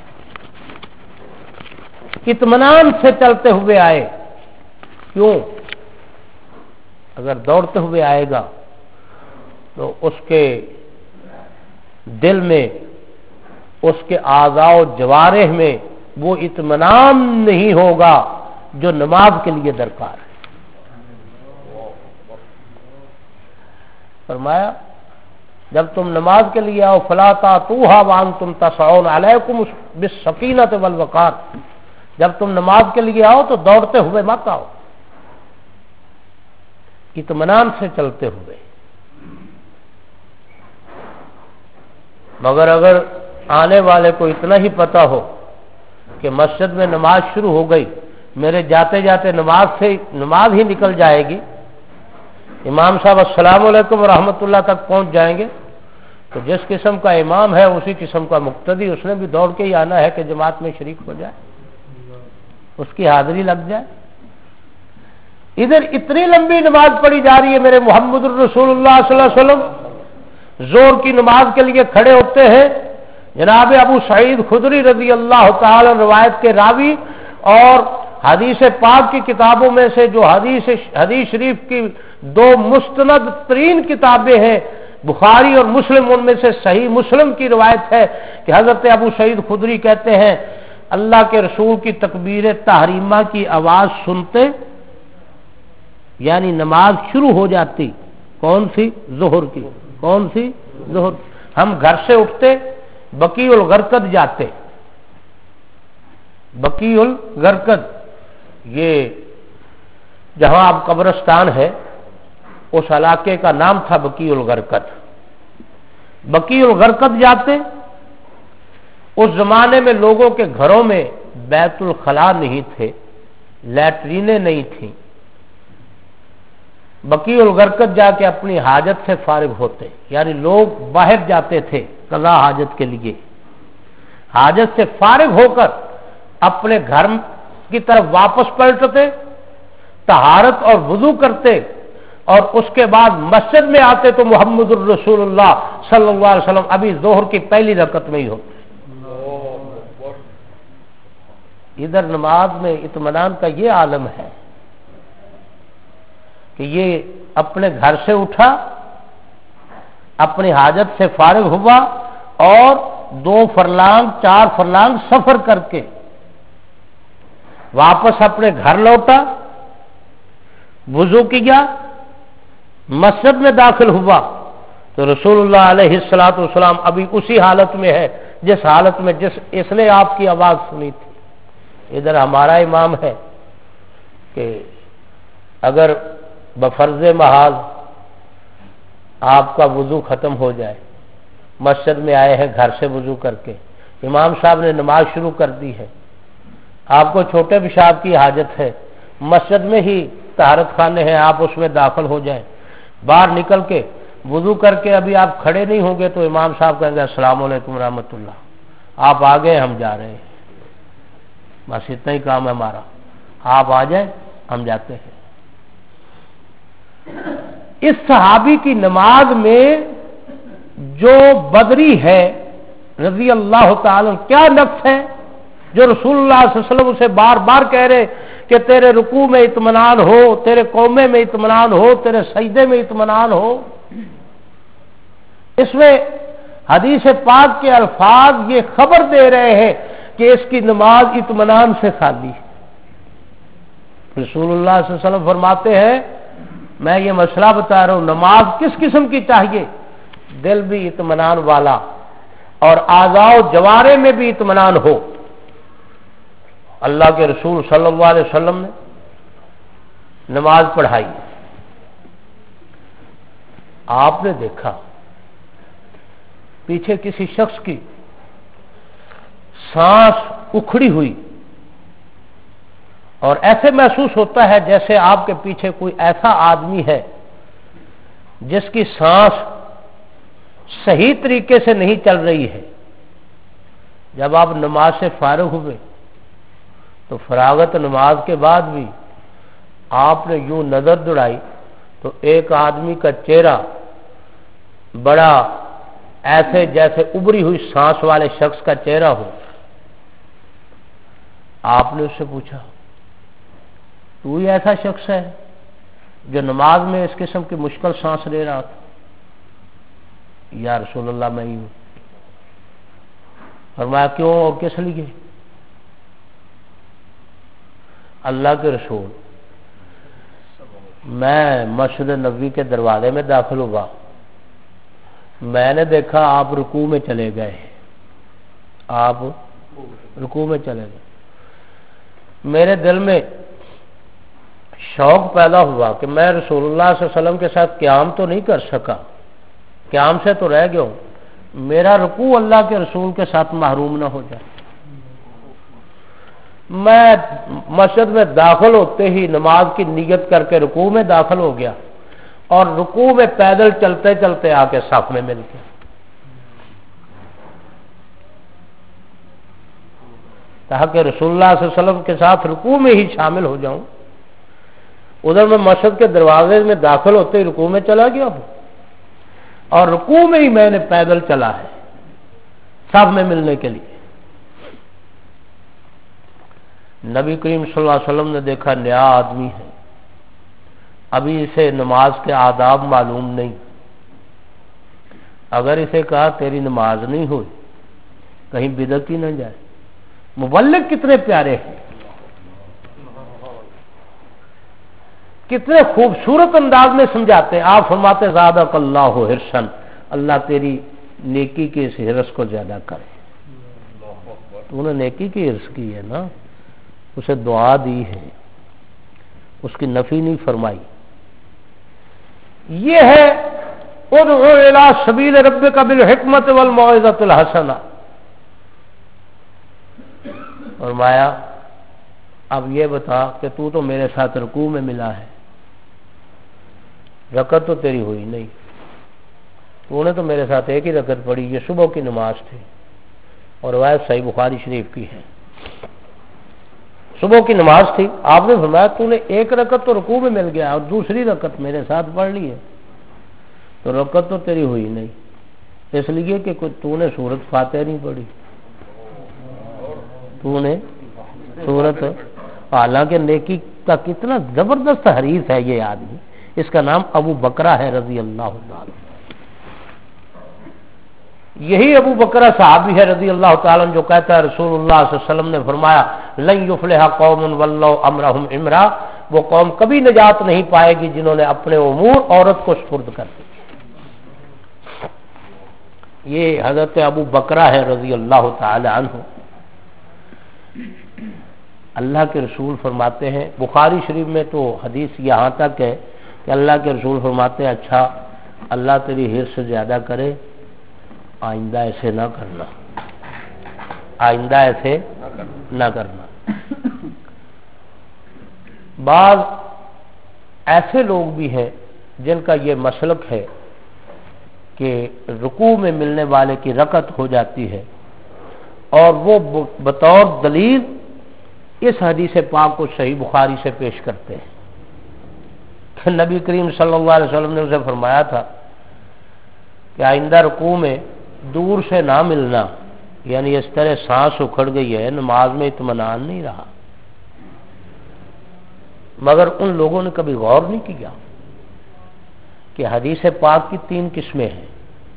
اطمینان سے چلتے ہوئے آئے. کیوں؟ اگر دوڑتے ہوئے آئے گا تو اس کے دل میں، اس کے اعضاء و جوارح میں وہ اطمینان نہیں ہوگا جو نماز کے لیے درکار ہے. فرمایا جب تم نماز کے لیے آؤ فلا تاتوها وانتم تسعون علیکم بالسکینۃ والوقار، جب تم نماز کے لیے آؤ تو دوڑتے ہوئے مت آؤ، اطمینان سے چلتے ہوئے. مگر اگر آنے والے کو اتنا ہی پتا ہو کہ مسجد میں نماز شروع ہو گئی، میرے جاتے جاتے نماز سے نماز ہی نکل جائے گی، امام صاحب السلام علیکم ورحمۃ اللہ تک پہنچ جائیں گے، تو جس قسم کا امام ہے اسی قسم کا مقتدی، اس نے بھی دوڑ کے ہی آنا ہے کہ جماعت میں شریک ہو جائے، اس کی حاضری لگ جائے. ادھر اتنی لمبی نماز پڑھی جا رہی ہے، میرے محمد الرسول اللہ صلی اللہ علیہ وسلم زور کی نماز کے لیے کھڑے ہوتے ہیں. جناب ابو سعید خدری رضی اللہ تعالی روایت کے راوی اور حدیث پاک کی کتابوں میں سے جو حدیث حدیث شریف کی دو مستند ترین کتابیں ہیں، بخاری اور مسلم، ان میں سے صحیح مسلم کی روایت ہے کہ حضرت ابو سعید خدری کہتے ہیں اللہ کے رسول کی تکبیر تحریمہ کی آواز سنتے، یعنی نماز شروع ہو جاتی، کون سی؟ ظہر کی. کون سی؟ ظہر. ہم گھر سے اٹھتے، بقیع الغرقد جاتے. بقیع الغرقد یہ جہاں اب قبرستان ہے، اس علاقے کا نام تھا بقیع الغرقد. بقیع الغرقد جاتے. اس زمانے میں لوگوں کے گھروں میں بیت الخلاء نہیں تھے، لیٹرینیں نہیں تھیں. بقیع الغرقد جا کے اپنی حاجت سے فارغ ہوتے، یعنی لوگ باہر جاتے تھے قضا حاجت کے لیے، حاجت سے فارغ ہو کر اپنے گھر کی طرف واپس پلٹتے، طہارت اور وضو کرتے، اور اس کے بعد مسجد میں آتے تو محمد الرسول اللہ صلی اللہ علیہ وسلم ابھی ظہر کی پہلی رکعت میں ہی ہوتے. ادھر نماز میں اطمینان کا یہ عالم ہے کہ یہ اپنے گھر سے اٹھا، اپنی حاجت سے فارغ ہوا اور دو فرلانگ چار فرلانگ سفر کر کے واپس اپنے گھر لوٹا، وضو کیا، مسجد میں داخل ہوا تو رسول اللہ علیہ الصلوۃ والسلام ابھی اسی حالت میں ہے جس حالت میں جس اس نے آپ کی آواز سنی تھی. ادھر ہمارا امام ہے کہ اگر بفرض محال آپ کا وضو ختم ہو جائے، مسجد میں آئے ہیں گھر سے وضو کر کے، امام صاحب نے نماز شروع کر دی ہے، آپ کو چھوٹے پیشاب کی حاجت ہے، مسجد میں ہی طہارت خانے ہیں، آپ اس میں داخل ہو جائیں، باہر نکل کے وضو کر کے ابھی آپ کھڑے نہیں ہوں گے تو امام صاحب کہیں گے السلام علیکم رحمۃ اللہ، آپ آ گئے ہم جا رہے ہیں، بس اتنا ہی کام ہے ہمارا، آپ آ جائیں ہم جاتے ہیں۔ اس صحابی کی نماز میں جو بدری ہے رضی اللہ تعالی، کیا نفس ہے جو رسول اللہ صلی اللہ علیہ وسلم اسے بار بار کہہ رہے کہ تیرے رکوع میں اطمینان ہو، تیرے قومے میں اطمینان ہو، تیرے سجدے میں اطمینان ہو۔ اس میں حدیث پاک کے الفاظ یہ خبر دے رہے ہیں کہ اس کی نماز اطمینان سے خالی ہے۔ رسول اللہ صلی اللہ علیہ وسلم فرماتے ہیں میں یہ مسئلہ بتا رہا ہوں، نماز کس قسم کی چاہیے؟ دل بھی اطمینان والا اور اعضاء و جوارے میں بھی اطمینان ہو۔ اللہ کے رسول صلی اللہ علیہ وسلم نے نماز پڑھائی، آپ نے دیکھا پیچھے کسی شخص کی سانس اکھڑی ہوئی اور ایسے محسوس ہوتا ہے جیسے آپ کے پیچھے کوئی ایسا آدمی ہے جس کی سانس صحیح طریقے سے نہیں چل رہی ہے۔ جب آپ نماز سے فارغ ہوئے تو فراغت نماز کے بعد بھی آپ نے یوں نظر دوڑائی تو ایک آدمی کا چہرہ بڑا ایسے جیسے ابری ہوئی سانس والے شخص کا چہرہ ہو۔ آپ نے اس سے پوچھا تو ہی ایسا شخص ہے جو نماز میں اس قسم کی مشکل سانس لے رہا تھا؟ یا رسول اللہ میں ہی ہوں۔ فرمایا کیوں اور کس لیے؟ اللہ کے رسول میں مسجد نبوی کے دروازے میں داخل ہوا، میں نے دیکھا آپ رکوع میں چلے گئے، آپ رکوع میں چلے گئے، میرے دل میں شوق پیدا ہوا کہ میں رسول اللہ صلی اللہ علیہ وسلم کے ساتھ قیام تو نہیں کر سکا، قیام سے تو رہ گیا ہوں، میرا رکوع اللہ کے رسول کے ساتھ محروم نہ ہو جائے۔ میں مسجد میں داخل ہوتے ہی نماز کی نیت کر کے رکوع میں داخل ہو گیا اور رکوع میں پیدل چلتے چلتے آ کے صف میں مل گیا، تاکہ رسول اللہ صلی اللہ علیہ وسلم کے ساتھ رکوع میں ہی شامل ہو جاؤں۔ ادھر میں مسجد کے دروازے میں داخل ہوتے ہی رکوع میں چلا گیا ہوں اور رکوع میں ہی میں نے پیدل چلا ہے صف میں ملنے کے لیے۔ نبی کریم صلی اللہ علیہ وسلم نے دیکھا نیا آدمی ہے، ابھی اسے نماز کے آداب معلوم نہیں، اگر اسے کہا تیری نماز نہیں ہوئی کہیں بدعت ہی نہ جائے۔ مبلغ کتنے پیارے ہیں، کتنے خوبصورت انداز میں سمجھاتے ہیں۔ آپ فرماتے زادک اللہ حرصا، اللہ تیری نیکی کے اس حرص کو زیادہ کرے۔ تو نے نیکی کی حرص کی ہے نا، اسے دعا دی ہے، اس کی نفی نہیں فرمائی۔ یہ ہے ادعو الی سبیل ربک بالحکمت والموعظۃ الحسنہ۔ فرمایا اب یہ بتا کہ تو تو میرے ساتھ رکوع میں ملا ہے، رکعت تو تیری ہوئی نہیں، تو نے تو میرے ساتھ ایک ہی رکعت پڑھی، یہ صبح کی نماز تھی اور روایت صحیح بخاری شریف کی ہے، صبح کی نماز تھی۔ آپ نے فرمایا تو نے ایک رکعت تو رکوع میں مل گیا اور دوسری رکعت میرے ساتھ پڑھ لی ہے، تو رکعت تو تیری ہوئی نہیں، اس لیے کہ تو نے سورت فاتحہ نہیں پڑھی، تو نے سورت، حالانکہ نیکی کا کتنا زبردست حریف ہے یہ آدمی، اس کا نام ابو بکرہ ہے رضی اللہ تعالی۔ یہی ابو بکرہ صحابی ہے رضی اللہ تعالیٰ جو کہتا ہے رسول اللہ صلی اللہ علیہ وسلم نے فرمایا لن یفلح قوم ولوا امرهم امرا، وہ قوم کبھی نجات نہیں پائے گی جنہوں نے اپنے امور عورت کو سپرد کر دی۔ یہ حضرت ابو بکرہ ہے رضی اللہ تعالی عنہ۔ اللہ کے رسول فرماتے ہیں، بخاری شریف میں تو حدیث یہاں تک ہے کہ اللہ کے رسول فرماتے ہیں اچھا اللہ تیری حرص زیادہ کرے، آئندہ ایسے نہ کرنا، آئندہ ایسے نہ کرنا۔ بعض ایسے لوگ بھی ہیں جن کا یہ مسلک ہے کہ رکوع میں ملنے والے کی رکعت ہو جاتی ہے، اور وہ بطور دلیل اس حدیث پاک کو صحیح بخاری سے پیش کرتے ہیں کہ نبی کریم صلی اللہ علیہ وسلم نے اسے فرمایا تھا کہ آئندہ رکوع میں دور سے نہ ملنا، یعنی اس طرح سانس اکھڑ گئی ہے، نماز میں اطمینان نہیں رہا۔ مگر ان لوگوں نے کبھی غور نہیں کیا کہ حدیث پاک کی تین قسمیں ہیں۔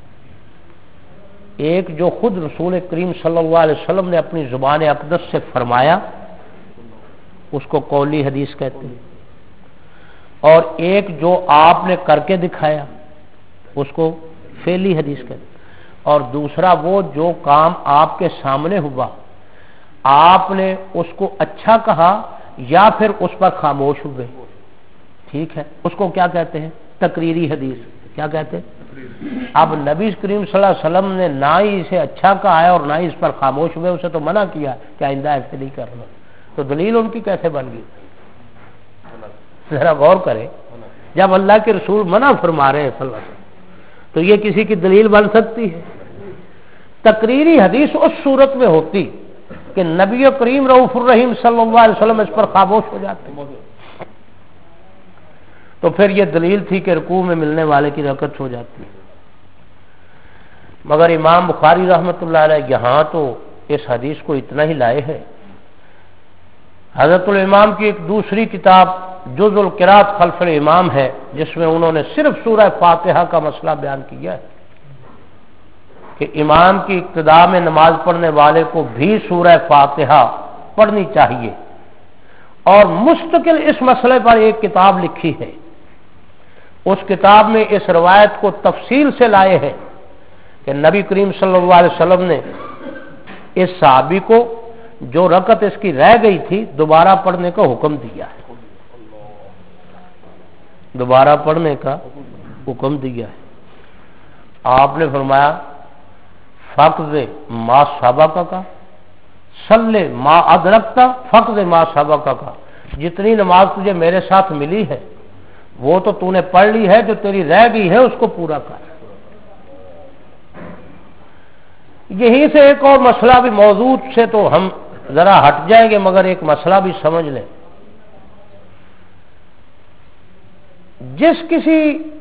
ایک جو خود رسول کریم صلی اللہ علیہ وسلم نے اپنی زبان اقدس سے فرمایا، اس کو قولی حدیث کہتے ہیں، اور ایک جو آپ نے کر کے دکھایا اس کو فعلی حدیث کہتے ہیں، اور دوسرا وہ جو کام آپ کے سامنے ہوا، آپ نے اس کو اچھا کہا یا پھر اس پر خاموش ہوئے، ٹھیک ہے، اس کو کیا کہتے ہیں؟ تقریری حدیث۔ کیا کہتے ہیں؟ اب نبی کریم صلی اللہ علیہ وسلم نے نہ ہی اسے اچھا کہا ہے اور نہ ہی اس پر خاموش ہوئے، اسے تو منع کیا کہ آئندہ ایسے نہیں کرنا، تو دلیل ان کی کیسے بن گئی؟ ذرا غور کرے، جب اللہ کے رسول منع فرما رہے ہیں صلی اللہ علیہ وسلم تو یہ کسی کی دلیل بن سکتی ہے؟ تقریری حدیث اس صورت میں ہوتی کہ نبی کریم رؤوف الرحیم صلی اللہ علیہ وسلم اس پر خاموش ہو جاتے، تو پھر یہ دلیل تھی کہ رکوع میں ملنے والے کی رکعت ہو جاتی ہے۔ مگر امام بخاری رحمۃ اللہ علیہ یہاں تو اس حدیث کو اتنا ہی لائے ہیں۔ حضرت الامام کی ایک دوسری کتاب جز القراءۃ خلف الامام ہے، جس میں انہوں نے صرف سورہ فاتحہ کا مسئلہ بیان کیا ہے کہ امام کی ابتدا میں نماز پڑھنے والے کو بھی سورہ فاتحہ پڑھنی چاہیے، اور مستقل اس مسئلے پر ایک کتاب لکھی ہے۔ اس کتاب میں اس روایت کو تفصیل سے لائے ہیں کہ نبی کریم صلی اللہ علیہ وسلم نے اس صحابی کو جو رکعت اس کی رہ گئی تھی دوبارہ پڑھنے کا حکم دیا ہے، دوبارہ پڑھنے کا حکم دیا ہے۔ آپ نے فرمایا فقد ما سبق کا صلی ما ادرکتا فقد ما سبق کا، جتنی نماز تجھے میرے ساتھ ملی ہے وہ تو تو نے پڑھ لی ہے، جو تیری رہ گئی ہے اس کو پورا کر۔ یہیں سے ایک اور مسئلہ بھی موضوع سے تو ہم ذرا ہٹ جائیں گے، مگر ایک مسئلہ بھی سمجھ لیں۔ جس کسی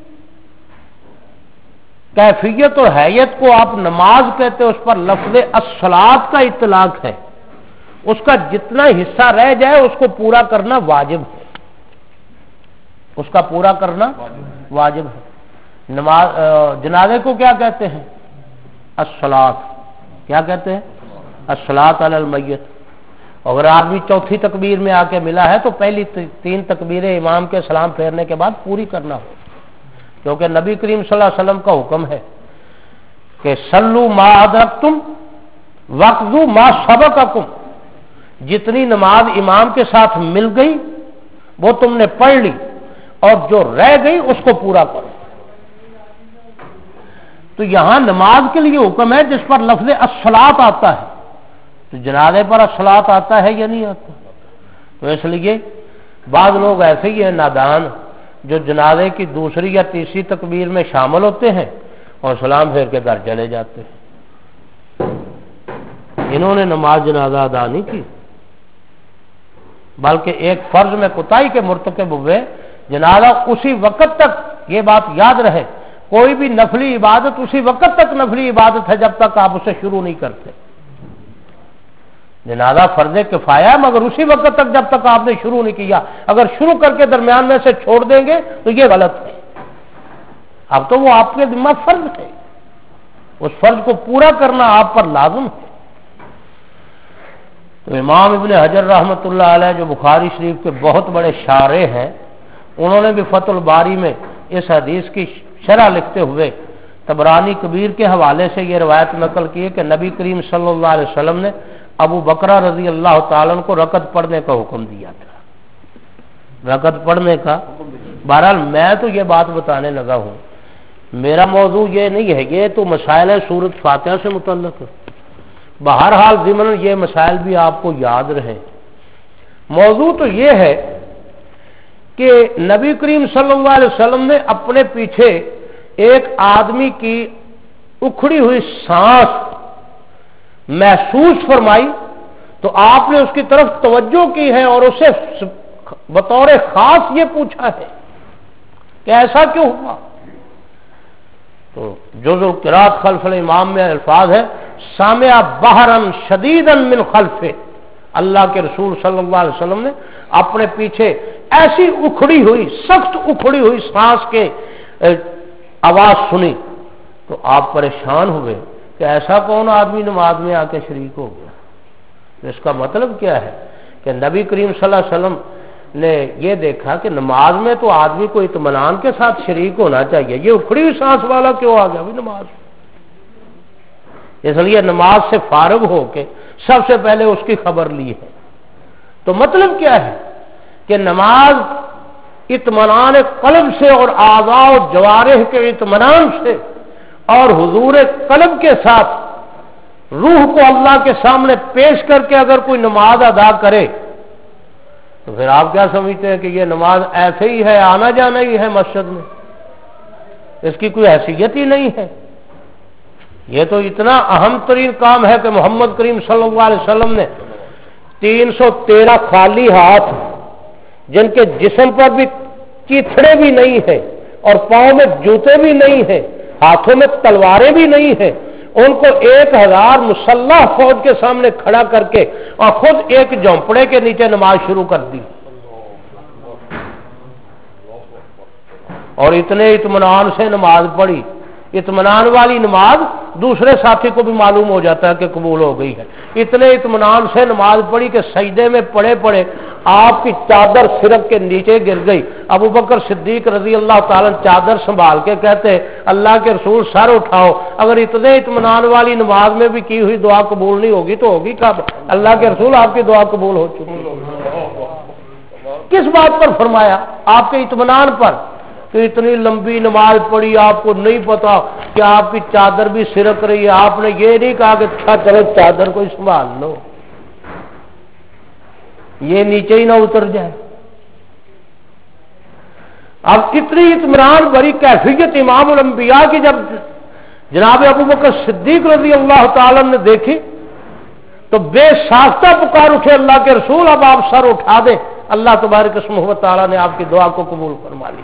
کیفیت اور حیت کو آپ نماز کہتے اس پر لفظ الصلاۃ کا اطلاق ہے، اس کا جتنا حصہ رہ جائے اس کو پورا کرنا واجب ہے، اس کا پورا کرنا واجب ہے۔ نماز جنازے کو کیا کہتے ہیں؟ الصلاۃ۔ کیا کہتے ہیں؟ الصلاۃ علی المیت۔ اگر آدمی چوتھی تکبیر میں آ کے ملا ہے تو پہلی تین تکبیریں امام کے سلام پھیرنے کے بعد پوری کرنا ہو، کیونکہ نبی کریم صلی اللہ علیہ وسلم کا حکم ہے کہ صلوا ما ادرکتم واقضوا ما سبقکم، جتنی نماز امام کے ساتھ مل گئی وہ تم نے پڑھ لی، اور جو رہ گئی اس کو پورا کرو۔ تو یہاں نماز کے لیے حکم ہے جس پر لفظ الصلاۃ آتا ہے، تو جنازے پر الصلاۃ آتا ہے یا نہیں آتا؟ تو اس لیے بعض لوگ ایسے ہی ہیں نادان جو جنازے کی دوسری یا تیسری تکبیر میں شامل ہوتے ہیں اور سلام پھیر کے گھر چلے جاتے ہیں۔ انہوں نے نماز جنازہ ادا نہیں کی، بلکہ ایک فرض میں کوتاہی کے مرتکب ہوئے۔ جنازہ اسی وقت تک، یہ بات یاد رہے، کوئی بھی نفلی عبادت اسی وقت تک نفلی عبادت ہے جب تک آپ اسے شروع نہیں کرتے۔ جنازہ فرض کفایہ مگر اسی وقت تک جب تک آپ نے شروع نہیں کیا، اگر شروع کر کے درمیان میں سے چھوڑ دیں گے تو یہ غلط ہے۔ اب تو وہ آپ کے ذمہ فرض ہے، اس فرض کو پورا کرنا آپ پر لازم ہے۔ تو امام ابن حجر رحمۃ اللہ علیہ جو بخاری شریف کے بہت بڑے شارح ہیں، انہوں نے بھی فتح الباری میں اس حدیث کی شرح لکھتے ہوئے طبرانی کبیر کے حوالے سے یہ روایت نقل کی ہے کہ نبی کریم صلی اللہ علیہ وسلم نے ابو بکرہ رضی اللہ تعالیٰ عنہ کو رکعت پڑھنے کا حکم دیا تھا، رکعت پڑھنے کا۔ بہرحال میں تو یہ بات بتانے لگا ہوں، میرا موضوع یہ نہیں ہے، یہ تو مسائل ہے سورۃ فاتحہ سے متعلق ہے۔ بہرحال ضمن یہ مسائل بھی آپ کو یاد رہیں۔ موضوع تو یہ ہے کہ نبی کریم صلی اللہ علیہ وسلم نے اپنے پیچھے ایک آدمی کی اکھڑی ہوئی سانس محسوس فرمائی تو آپ نے اس کی طرف توجہ کی ہے اور اسے بطور خاص یہ پوچھا ہے کہ ایسا کیوں ہوا؟ تو جزء القراءت خلف الامام میں الفاظ ہے سامع بحرا شدیدا من خلفه، اللہ کے رسول صلی اللہ علیہ وسلم نے اپنے پیچھے ایسی اکھڑی ہوئی سخت اکھڑی ہوئی سانس کے آواز سنی تو آپ پریشان ہوئے کہ ایسا کون آدمی نماز میں آ کے شریک ہو گیا؟ اس کا مطلب کیا ہے کہ نبی کریم صلی اللہ علیہ وسلم نے یہ دیکھا کہ نماز میں تو آدمی کو اطمینان کے ساتھ شریک ہونا چاہیے، یہ اکھڑی ہوئی سانس والا کیوں آ گیا بھی نماز؟ اس لیے نماز سے فارغ ہو کے سب سے پہلے اس کی خبر لی ہے۔ تو مطلب کیا ہے کہ نماز اطمینان قلب سے اور اعضاء و جوارح کے اطمینان سے اور حضور قلب کے ساتھ روح کو اللہ کے سامنے پیش کر کے اگر کوئی نماز ادا کرے تو پھر آپ کیا سمجھتے ہیں کہ یہ نماز ایسے ہی ہے، آنا جانا ہی ہے مسجد میں، اس کی کوئی حیثیت ہی نہیں ہے؟ یہ تو اتنا اہم ترین کام ہے کہ محمد کریم صلی اللہ علیہ وسلم نے تین سو تیرہ خالی ہاتھ جن کے جسم پر بھی چیتھڑے بھی نہیں ہیں اور پاؤں میں جوتے بھی نہیں ہیں، ہاتھوں میں تلواریں بھی نہیں ہیں، ان کو ایک ہزار مسلح فوج کے سامنے کھڑا کر کے اور خود ایک جھونپڑے کے نیچے نماز شروع کر دی اور اتنے اطمینان سے نماز پڑھی۔ اطمینان والی نماز دوسرے ساتھی کو بھی معلوم ہو جاتا ہے کہ قبول ہو گئی ہے۔ اتنے اطمینان سے نماز پڑھی کہ سجدے میں پڑے پڑے آپ کی چادر سرک کے نیچے گر گئی۔ ابو بکر صدیق رضی اللہ تعالیٰ چادر سنبھال کے کہتے اللہ کے رسول سر اٹھاؤ، اگر اتنے اطمینان والی نماز میں بھی کی ہوئی دعا قبول نہیں ہوگی تو ہوگی کب؟ اللہ کے رسول آپ کی دعا قبول ہو چکی۔ کس بات پر فرمایا؟ آپ کے اطمینان پر کہ اتنی لمبی نماز پڑھی آپ کو نہیں پتا کہ آپ کی چادر بھی سرک رہی ہے، آپ نے یہ نہیں کہا کہ اچھا چلو چادر کو سنبھال لو یہ نیچے ہی نہ اتر جائے۔ اب اتنی اطمینان بری کیفیت امام الانبیاء کی جب جناب ابو بکر صدیق رضی اللہ تعالی نے دیکھی تو بے ساختہ پکار اٹھے اللہ کے رسول اب آپ سر اٹھا دیں، اللہ تبارک اسمہ و تعالی نے آپ کی دعا کو قبول فرما لی۔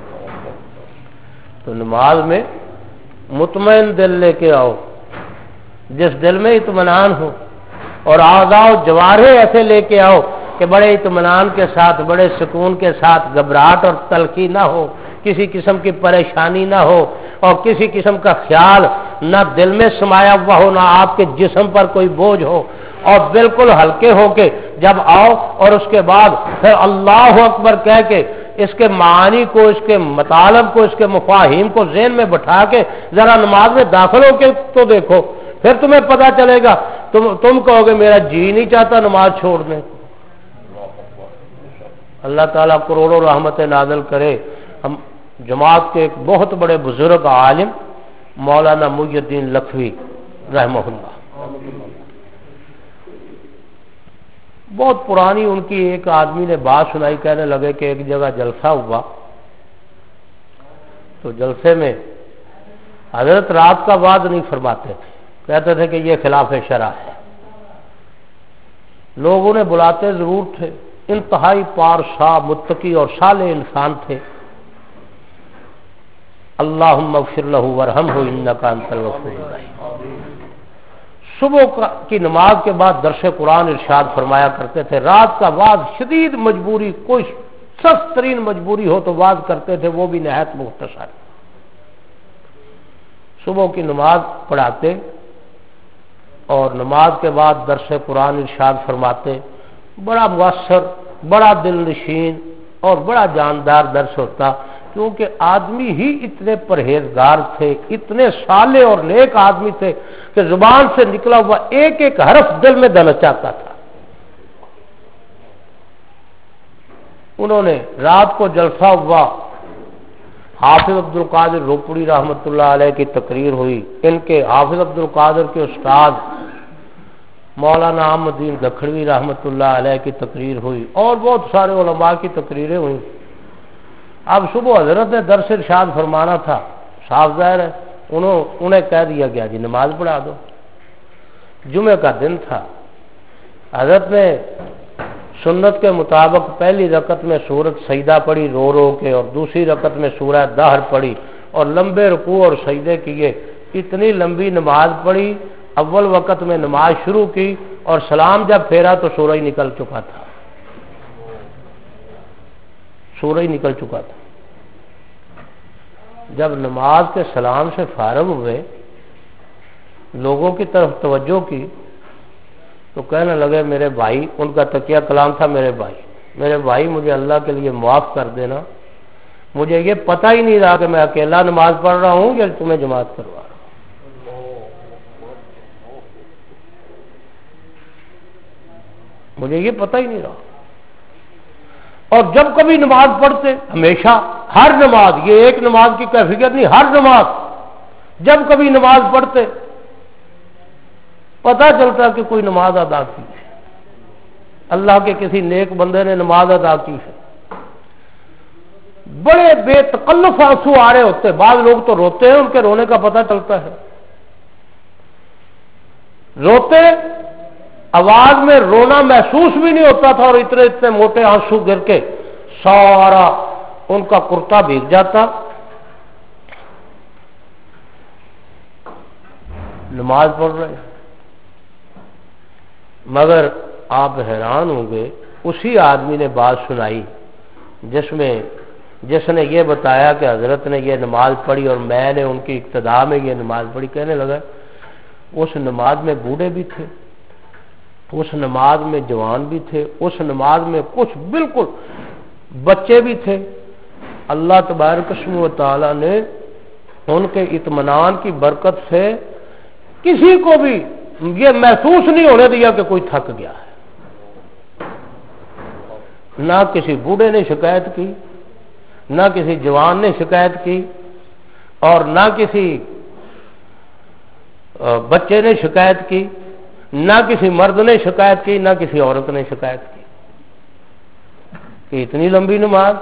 تو نماز میں مطمئن دل لے کے آؤ، جس دل میں اطمینان ہو، اور اعضاء و جوارح ایسے لے کے آؤ کہ بڑے اطمینان کے ساتھ بڑے سکون کے ساتھ گھبراہٹ اور تلخی نہ ہو، کسی قسم کی پریشانی نہ ہو اور کسی قسم کا خیال نہ دل میں سمایا ہوا ہو، نہ آپ کے جسم پر کوئی بوجھ ہو، اور بالکل ہلکے ہو کے جب آؤ اور اس کے بعد پھر اللہ اکبر کہہ کے اس کے معانی کو، اس کے مطالب کو، اس کے مفاہیم کو ذہن میں بٹھا کے ذرا نماز میں داخل ہو کے تو دیکھو، پھر تمہیں پتہ چلے گا، تم تم کہو گے میرا جی نہیں چاہتا نماز چھوڑنے۔ اللہ تعالیٰ کروڑوں رحمتیں نازل کرے ہم جماعت کے ایک بہت بڑے بزرگ عالم مولانا محی الدین لکھوی رحمہ اللہ، بہت پرانی ان کی ایک آدمی نے بات سنائی، کہنے لگے کہ ایک جگہ جلسہ ہوا تو جلسے میں حضرت رات کا وعد نہیں فرماتے تھے، کہتے تھے کہ یہ خلاف شرع ہے۔ لوگ انہیں بلاتے ضرور تھے، انتہائی پارسا متقی اور صالح انسان تھے۔ اللہم اغفر لہ ورحمہ انک انت الغفور الرحیم۔ صبح کی نماز کے بعد درس قرآن ارشاد فرمایا کرتے تھے، رات کا وعظ شدید مجبوری، کوئی سخت ترین مجبوری ہو تو وعظ کرتے تھے، وہ بھی نہایت مختصر۔ صبح کی نماز پڑھاتے اور نماز کے بعد درس قرآن ارشاد فرماتے، بڑا مؤثر، بڑا دل نشین اور بڑا جاندار درس ہوتا، کیونکہ آدمی ہی اتنے پرہیزگار تھے، اتنے صالح اور نیک آدمی تھے کہ زبان سے نکلا ہوا ایک ایک حرف دل میں دلنا چاہتا تھا۔ انہوں نے رات کو جلسہ ہوا، حافظ عبد القادر روپڑی رحمۃ اللہ علیہ کی تقریر ہوئی، ان کے حافظ عبد القادر کے استاد مولانا احمد الدین دکھڑوی رحمۃ اللہ علیہ کی تقریر ہوئی، اور بہت سارے علماء کی تقریریں ہوئیں۔ اب صبح حضرت نے درس ارشاد فرمانا تھا، صاف ظاہر ہے انہوں انہیں کہہ دیا گیا جی نماز پڑھا دو. جمعہ کا دن تھا. حضرت نے سنت کے مطابق پہلی رکعت میں سورۃ سجدہ پڑھی رو رو کے اور دوسری رکعت میں سورہ دہر پڑھی اور لمبے رکوع اور سجدے کیے. اتنی لمبی نماز پڑھی. اول وقت میں نماز شروع کی اور سلام جب پھیرا تو سورج نکل چکا تھا. سورج نکل چکا تھا. جب نماز کے سلام سے فارغ ہوئے لوگوں کی طرف توجہ کی تو کہنے لگے میرے بھائی, ان کا تکیہ کلام تھا میرے بھائی میرے بھائی مجھے اللہ کے لیے معاف کر دینا, مجھے یہ پتہ ہی نہیں رہا کہ میں اکیلا نماز پڑھ رہا ہوں یا تمہیں جماعت کروا رہا ہوں. مجھے یہ پتہ ہی نہیں رہا. اور جب کبھی نماز پڑھتے ہمیشہ ہر نماز, یہ ایک نماز کی کیفیت نہیں, ہر نماز جب کبھی نماز پڑھتے پتہ چلتا کہ کوئی نماز ادا کی ہے, اللہ کے کسی نیک بندے نے نماز ادا کی ہے. بڑے بے تکلف آنسو آ رہے ہوتے. بعض لوگ تو روتے ہیں, ان کے رونے کا پتہ چلتا ہے. روتے آواز میں رونا محسوس بھی نہیں ہوتا تھا اور اتنے اتنے موٹے آنسو گر کے سارا ان کا کرتا بھیگ جاتا. نماز پڑھ رہے مگر آپ حیران ہوں گے, اسی آدمی نے بات سنائی جس میں جس نے یہ بتایا کہ حضرت نے یہ نماز پڑھی اور میں نے ان کی اقتداء میں یہ نماز پڑھی. کہنے لگا اس نماز میں بوڑھے بھی تھے, اس نماز میں جوان بھی تھے, اس نماز میں کچھ بالکل بچے بھی تھے. اللہ تبارک و تعالی نے ان کے اطمینان کی برکت سے کسی کو بھی یہ محسوس نہیں ہونے دیا کہ کوئی تھک گیا ہے. نہ کسی بوڑھے نے شکایت کی, نہ کسی جوان نے شکایت کی, اور نہ کسی بچے نے شکایت کی, نہ کسی مرد نے شکایت کی, نہ کسی عورت نے شکایت کی کہ اتنی لمبی نماز.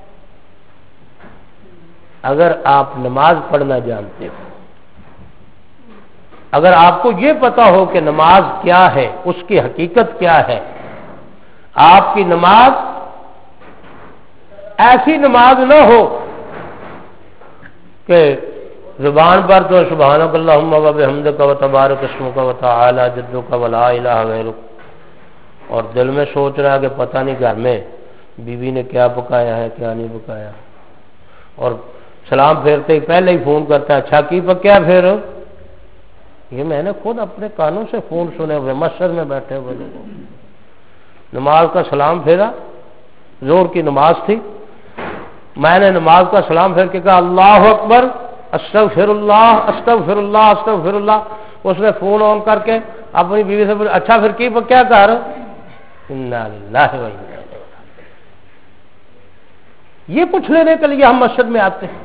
اگر آپ نماز پڑھنا جانتے ہو, اگر آپ کو یہ پتا ہو کہ نماز کیا ہے, اس کی حقیقت کیا ہے, آپ کی نماز ایسی نماز نہ ہو کہ زبان پر تو سبحانک اللہم و بحمدک و تبارک اسمک و تعالی جدک و لا الہ غیرک, اور دل میں سوچ رہا ہے کہ پتہ نہیں گھر میں بیوی نے کیا پکایا ہے کیا نہیں پکایا, اور سلام پھیرتے ہی پہلے ہی فون کرتا ہے اچھا کی پکیا پھر. یہ میں نے خود اپنے کانوں سے فون سنے ہوئے مسجد میں بیٹھے ہوئے لوگوں. نماز کا سلام پھیرا, زور کی نماز تھی, میں نے نماز کا سلام پھیر کے کہا اللہ اکبر استغفر اللہ استغفر اللہ استغفر اللہ. اس نے فون آن کر کے اپنی بیوی سے اچھا پھر کی کیا کر انا للہ و انا الیہ راجعون. یہ پوچھ لینے کے لیے ہم مسجد میں آتے ہیں.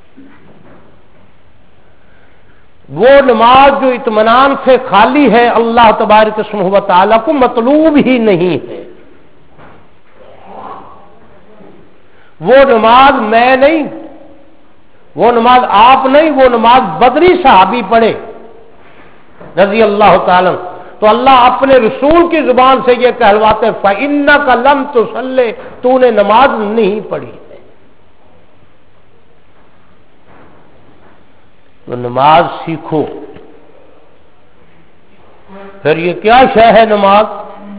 وہ نماز جو اطمینان سے خالی ہے اللہ تبارک و تعالی کو مطلوب ہی نہیں ہے. وہ نماز میں نہیں, وہ نماز آپ نہیں, وہ نماز بدری صحابی پڑھے رضی اللہ تعالی. تو اللہ اپنے رسول کی زبان سے یہ کہلواتے فَإِنَّكَ لَمْ تُصَلِّ, تو نے نماز نہیں پڑھی ہے. تو نماز سیکھو. پھر یہ کیا شے ہے نماز,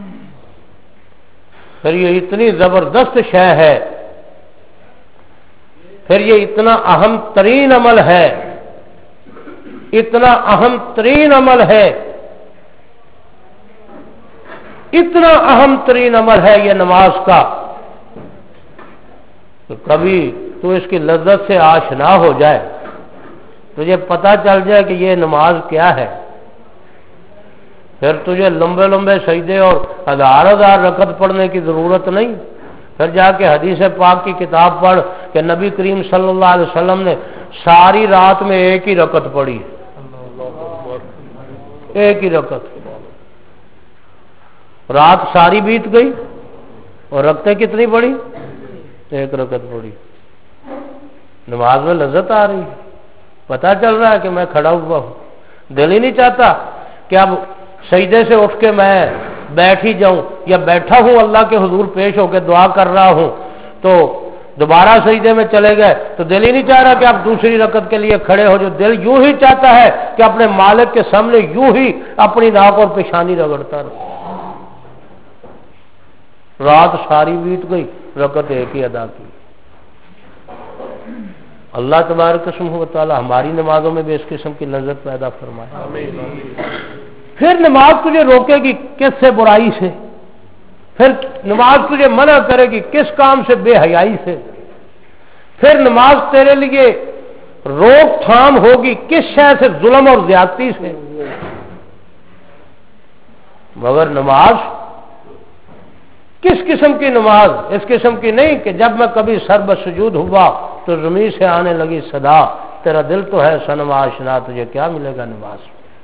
پھر یہ اتنی زبردست شے ہے, پھر یہ اتنا اہم ترین عمل ہے, اتنا اہم ترین عمل ہے, اتنا اہم ترین عمل ہے یہ نماز کا. تو کبھی تو اس کی لذت سے آشنا ہو جائے, تجھے پتہ چل جائے کہ یہ نماز کیا ہے, پھر تجھے لمبے لمبے سجدے اور ہزار ہزار رکعت پڑھنے کی ضرورت نہیں. پھر جا کے حدیث پاک کی کتاب پڑھ کہ نبی کریم صلی اللہ علیہ وسلم نے ساری رات میں ایک ہی رکعت پڑھی, ایک ہی رکعت. رات ساری بیت گئی اور رکعتیں کتنی پڑھی, ایک رکعت پڑھی. نماز میں لذت آ رہی ہے. پتا چل رہا ہے کہ میں کھڑا ہوا ہوں. دل ہی نہیں چاہتا کہ اب سجدے سے اٹھ کے میں بیٹھ ہی جاؤں یا بیٹھا ہوں اللہ کے حضور پیش ہو کے دعا کر رہا ہوں تو دوبارہ سجدے میں چلے گئے تو دل ہی نہیں چاہ رہا کہ آپ دوسری رکعت کے لیے کھڑے ہو. جو دل یوں ہی چاہتا ہے کہ اپنے مالک کے سامنے یوں ہی اپنی ناک اور پیشانی رگڑتا رہے. رات ساری بیت گئی, رکعت ایک ہی ادا کی. اللہ تبارک و تعالی ہماری نمازوں میں بھی اس قسم کی لذت پیدا فرمائے. پھر نماز تجھے روکے گی کس سے؟ برائی سے. پھر نماز تجھے منع کرے گی کس کام سے؟ بے حیائی سے. پھر نماز تیرے لیے روک تھام ہوگی کس شے سے؟ ظلم اور زیادتی سے. مگر نماز کس قسم کی نماز؟ اس قسم کی نہیں کہ جب میں کبھی سر بسجود ہوا تو زمین سے آنے لگی صدا تیرا دل تو ہے صنم آشنا, تجھے کیا ملے گا نماز.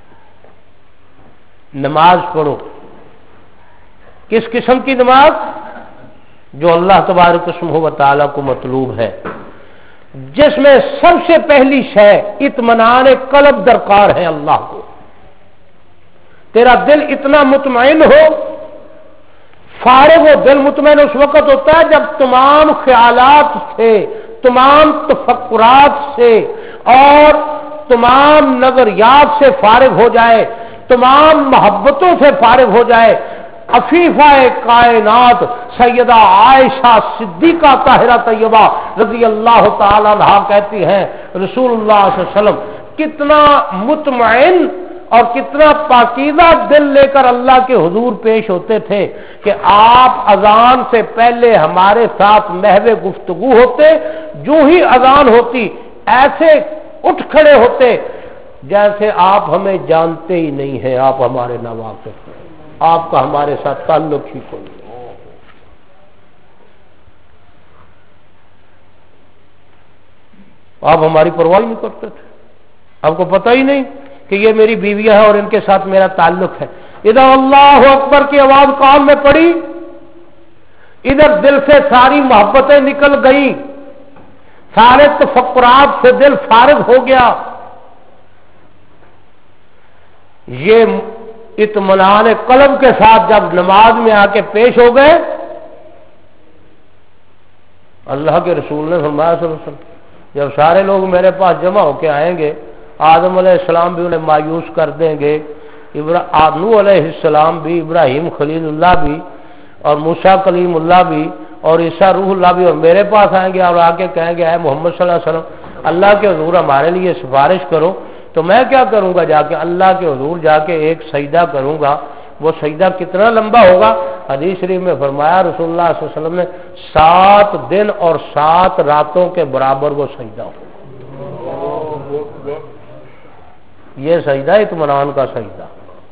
نماز پڑھو کس قسم کی نماز؟ جو اللہ تبارک و تعالی کو مطلوب ہے, جس میں سب سے پہلی شے اطمینان قلب درکار ہے اللہ کو. تیرا دل اتنا مطمئن ہو, فارغ و دل مطمئن اس وقت ہوتا ہے جب تمام خیالات سے, تمام تفکرات سے اور تمام نظریات سے فارغ ہو جائے, تمام محبتوں سے فارغ ہو جائے. عفیفہ کائنات سیدہ عائشہ صدیقہ طاہرہ طیبہ رضی اللہ تعالی عنہا کہتی ہیں رسول اللہ صلی اللہ علیہ وسلم کتنا مطمئن اور کتنا پاکیزہ دل لے کر اللہ کے حضور پیش ہوتے تھے کہ آپ اذان سے پہلے ہمارے ساتھ محو گفتگو ہوتے, جو ہی اذان ہوتی ایسے اٹھ کھڑے ہوتے جیسے آپ ہمیں جانتے ہی نہیں ہیں, آپ ہمارے ناواقف ہیں, آپ کا ہمارے ساتھ تعلق ہی کوئی نہیں. آپ ہماری پرواہ نہیں کرتے تھے, آپ کو پتہ ہی نہیں کہ یہ میری بیویاں ہیں اور ان کے ساتھ میرا تعلق ہے. ادھر اللہ اکبر کی آواز کان میں پڑی, ادھر دل سے ساری محبتیں نکل گئیں, سارے تفکرات سے دل فارغ ہو گیا. یہ اطمینان قلب کے ساتھ جب نماز میں آ کے پیش ہو گئے, اللہ کے رسول نے فرمایا صلی اللہ علیہ وسلم جب سارے لوگ میرے پاس جمع ہو کے آئیں گے, آدم علیہ السلام بھی انہیں مایوس کر دیں گے, نوح علیہ السلام بھی, ابراہیم خلیل اللہ بھی, اور موسیٰ کلیم اللہ بھی, اور عیسیٰ روح اللہ بھی, اور میرے پاس آئیں گے اور آ کے کہیں گے اے محمد صلی اللہ علیہ وسلم اللہ کے حضور ہمارے لیے سفارش کرو, تو میں کیا کروں گا؟ جا کے اللہ کے حضور جا کے ایک سجدہ کروں گا. وہ سجدہ کتنا لمبا ہوگا؟ حدیث شریف میں فرمایا رسول اللہ صلی اللہ علیہ وسلم نے سات دن اور سات راتوں کے برابر وہ سجدہ ہوگا. یہ سجدہ اطمینان کا سجدہ.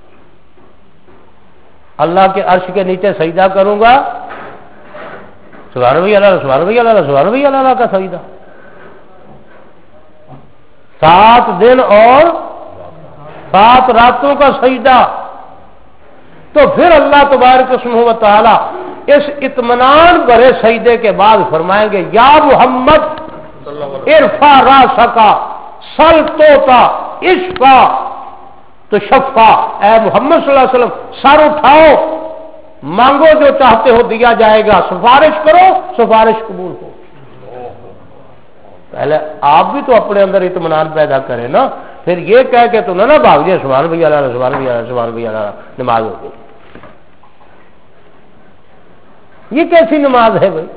اللہ کے عرش کے نیچے سجدہ کروں گا, سبحان اللہ سبحان اللہ سبحان اللہ کا سجدہ, سات دن اور سات راتوں کا سجدہ. تو پھر اللہ تبارک و تعالی اس اطمینان بھرے سجدے کے بعد فرمائیں گے یا محمد ارفع راسک سل توتا اشفا تو شفا, اے محمد صلی اللہ علیہ وسلم سر اٹھاؤ, مانگو جو چاہتے ہو دیا جائے گا, سفارش کرو سفارش قبول ہو. پہلے آپ بھی تو اپنے اندر اطمینان پیدا کریں نا, پھر یہ کہہ کے تو نہ نہ بھاگ جائے سبحان اللہ سبحان اللہ سبحان اللہ نماز ہو گئی. یہ کیسی نماز ہے بھائی؟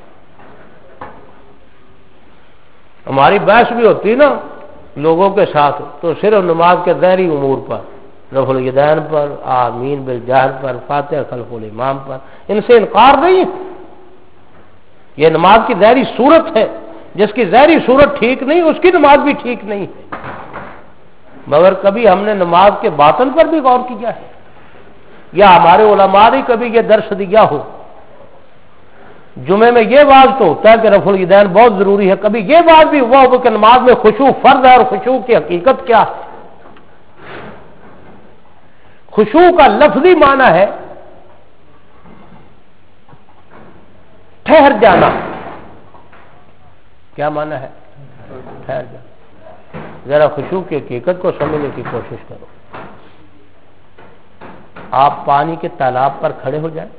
ہماری بحث بھی ہوتی نا لوگوں کے ساتھ تو صرف نماز کے ظاہری امور پر, رفع الیدین پر, آمین بالجہر پر, فاتحہ خلف الامام پر, ان سے انکار نہیں. یہ نماز کی ظاہری صورت ہے, جس کی ظاہری صورت ٹھیک نہیں اس کی نماز بھی ٹھیک نہیں ہے. مگر کبھی ہم نے نماز کے باطن پر بھی غور کیا ہے, یا ہمارے علماء نے کبھی یہ درس دیا ہو؟ جمعے میں یہ بات تو ہوتا ہے کہ رفع الیدین بہت ضروری ہے, کبھی یہ بات بھی ہوا ہو کہ نماز میں خشوع فرض ہے اور خشوع کی حقیقت کیا ہے؟ خشوع کا لفظی معنی ہے ٹھہر جانا. کیا معنی ہے؟ ٹھہر جانا. ذرا خشوع کی حقیقت کو سمجھنے کی کوشش کرو. آپ پانی کے تالاب پر کھڑے ہو جائیں،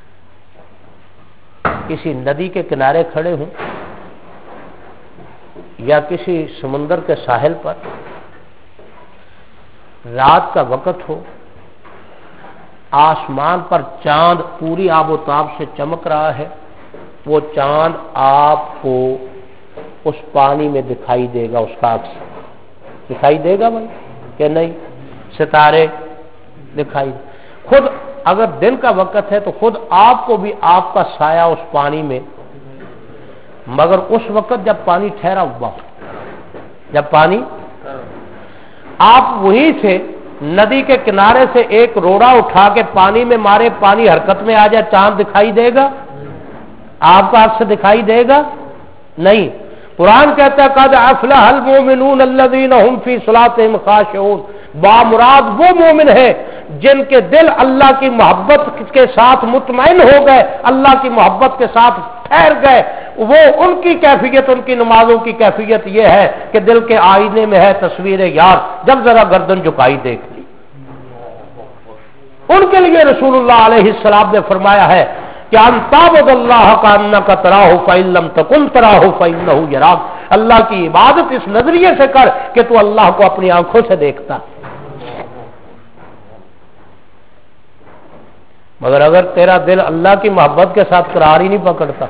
کسی ندی کے کنارے کھڑے ہوں یا کسی سمندر کے ساحل پر، رات کا وقت ہو، آسمان پر چاند پوری آب و تاب سے چمک رہا ہے، وہ چاند آپ کو اس پانی میں دکھائی دے گا، اس خاک سے دکھائی دے گا بھائی کہ نہیں؟ ستارے دکھائی. خود اگر دن کا وقت ہے تو خود آپ کو بھی آپ کا سایہ اس پانی میں، مگر اس وقت جب پانی ٹھہرا ہوا، جب پانی آپ وہیں سے ندی کے کنارے سے ایک روڑا اٹھا کے پانی میں مارے، پانی حرکت میں آ جائے، چاند دکھائی دے گا؟ آپ کا عکس دکھائی دے گا؟ نہیں. قرآن کہتا ہے قد افلح المؤمنون الذین هم فی صلاتهم خاشعون، بامراد وہ مومن ہے جن کے دل اللہ کی محبت کے ساتھ مطمئن ہو گئے، اللہ کی محبت کے ساتھ ٹھہر گئے. وہ ان کی کیفیت، ان کی نمازوں کی کیفیت یہ ہے کہ دل کے آئینے میں ہے تصویر یار، جب ذرا گردن جھکائی دیکھ لی. ان کے لیے رسول اللہ علیہ السلام نے فرمایا ہے کہ ان تعبد اللہ کانک تراہ فإن لم تکن تراہ فإنہ یراک، اللہ کی عبادت اس نظریے سے کر کہ تو اللہ کو اپنی آنکھوں سے دیکھتا. مگر اگر تیرا دل اللہ کی محبت کے ساتھ قرار ہی نہیں پکڑتا،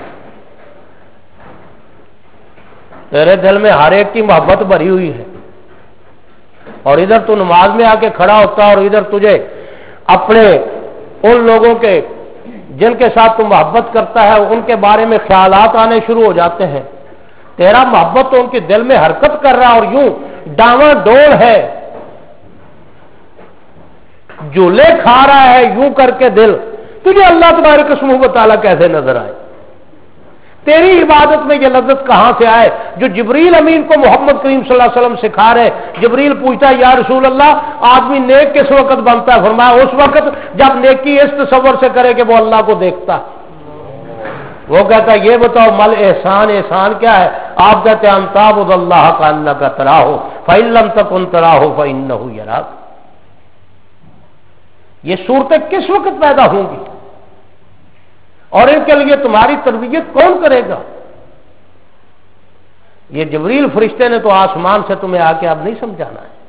تیرے دل میں ہر ایک کی محبت بھری ہوئی ہے، اور ادھر تو نماز میں آ کے کھڑا ہوتا اور ادھر تجھے اپنے ان لوگوں کے جن کے ساتھ تو محبت کرتا ہے ان کے بارے میں خیالات آنے شروع ہو جاتے ہیں. تیرا محبت تو ان کے دل میں حرکت کر رہا ہے اور یوں ڈاواں ڈول ہے، جھولے کھا رہا ہے یوں کر کے دل. تجھے اللہ تبارک و تعالیٰ کیسے نظر آئے؟ تیری عبادت میں یہ لذت کہاں سے آئے جو جبریل امین کو محمد کریم صلی اللہ علیہ وسلم سکھا رہے؟ جبریل پوچھتا ہے یا رسول اللہ آدمی نیک کس وقت بنتا ہے؟ فرمایا اس وقت جب نیکی اس تصور سے کرے کہ وہ اللہ کو دیکھتا. وہ کہتا ہے یہ بتاؤ مل احسان، احسان کیا ہے؟ آپ کہتے ہیں ان تعبد اللہ کانک تراہ فإن لم تکن تراہ فإنہ یراک. یہ صورتیں کس وقت پیدا ہوں گی اور ان کے لیے تمہاری تربیت کون کرے گا؟ یہ جبریل فرشتے نے تو آسمان سے تمہیں آ کے اب نہیں سمجھانا ہے.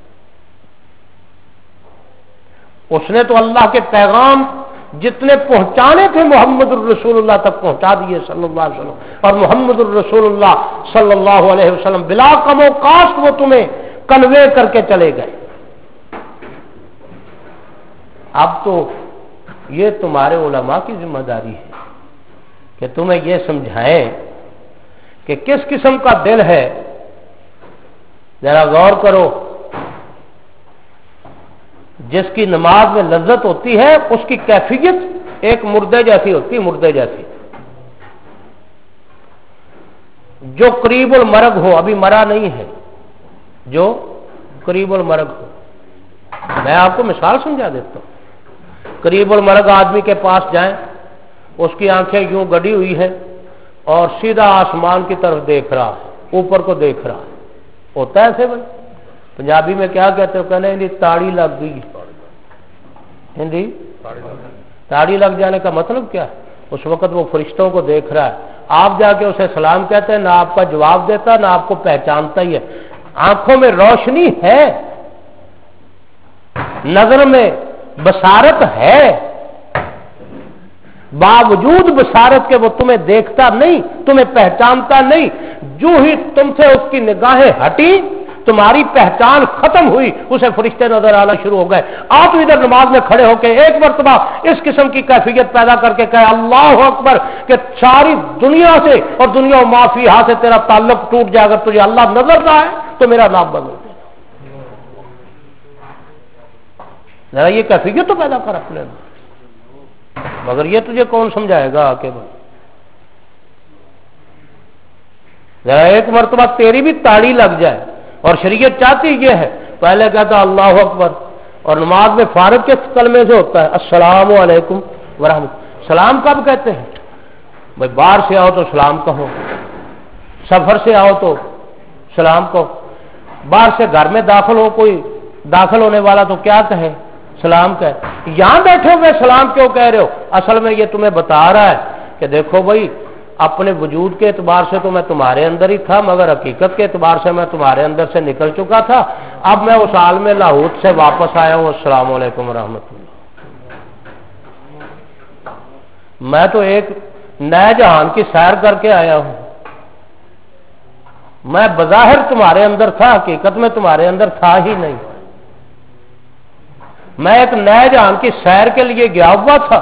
اس نے تو اللہ کے پیغام جتنے پہنچانے تھے محمد الرسول اللہ تک پہنچا دیے صلی اللہ علیہ وسلم، اور محمد الرسول اللہ صلی اللہ علیہ وسلم بلا کم و کاسٹ وہ تمہیں کنوے کر کے چلے گئے. اب تو یہ تمہارے علماء کی ذمہ داری ہے کہ تمہیں یہ سمجھائیں کہ کس قسم کا دل ہے. ذرا غور کرو، جس کی نماز میں لذت ہوتی ہے اس کی کیفیت ایک مردے جیسی ہوتی ہے، مردے جیسی. جو قریب المرگ ہو، ابھی مرا نہیں ہے، جو قریب المرگ ہو. میں آپ کو مثال سمجھا دیتا ہوں. قریب المرگ آدمی کے پاس جائیں، اس کی آنکھیں یوں گڑی ہوئی ہے اور سیدھا آسمان کی طرف دیکھ رہا ہے، اوپر کو دیکھ رہا ہے. ہوتا ہے ایسے بھائی؟ پنجابی میں کیا کہتے ہو؟ کہنے ہندی تاڑی لگ گئی. ہندی تاڑی لگ جانے کا مطلب کیا ہے؟ اس وقت وہ فرشتوں کو دیکھ رہا ہے. آپ جا کے اسے سلام کہتے ہیں، نہ آپ کا جواب دیتا نہ آپ کو پہچانتا ہی ہے. آنکھوں میں روشنی ہے، نظر میں بصارت ہے، باوجود بصارت کے وہ تمہیں دیکھتا نہیں، تمہیں پہچانتا نہیں. جو ہی تم سے اس کی نگاہیں ہٹی تمہاری پہچان ختم ہوئی، اسے فرشتے نظر آنا شروع ہو گئے. آپ ادھر نماز میں کھڑے ہو کے ایک مرتبہ اس قسم کی کیفیت پیدا کر کے کہے اللہ اکبر کہ ساری دنیا سے اور دنیا و ما فیہا سے تیرا تعلق ٹوٹ جائے. اگر تجھے اللہ نظر نہ آئے تو میرا نام بدل دے. ذرا یہ کیفیت تو پیدا کر اپنے میں. مگر یہ تجھے کون سمجھائے گا کہ ذرا ایک مرتبہ تیری بھی تاڑی لگ جائے. اور شریعت چاہتی یہ ہے، پہلے کہتا اللہ اکبر، اور نماز میں فارغ کے کلمے سے ہوتا ہے السلام علیکم ورحمۃ. سلام کب کہتے ہیں بھائی؟ باہر سے آؤ تو سلام کہو، سفر سے آؤ تو سلام کہو. باہر سے گھر میں داخل ہو کوئی داخل ہونے والا تو کیا کہے؟ سلام کہے. یہاں بیٹھے ہوئے سلام کیوں کہہ رہے ہو؟ اصل میں یہ تمہیں بتا رہا ہے کہ دیکھو بھائی اپنے وجود کے اعتبار سے تو میں تمہارے اندر ہی تھا، مگر حقیقت کے اعتبار سے میں تمہارے اندر سے نکل چکا تھا. اب میں اس عالم لاہوت سے واپس آیا ہوں. السلام علیکم ورحمۃ اللہ. میں تو ایک نئے جہان کی سیر کر کے آیا ہوں. میں بظاہر تمہارے اندر تھا، حقیقت میں تمہارے اندر تھا ہی نہیں. میں ایک نئے جہان کی سیر کے لیے گیا ہوا تھا.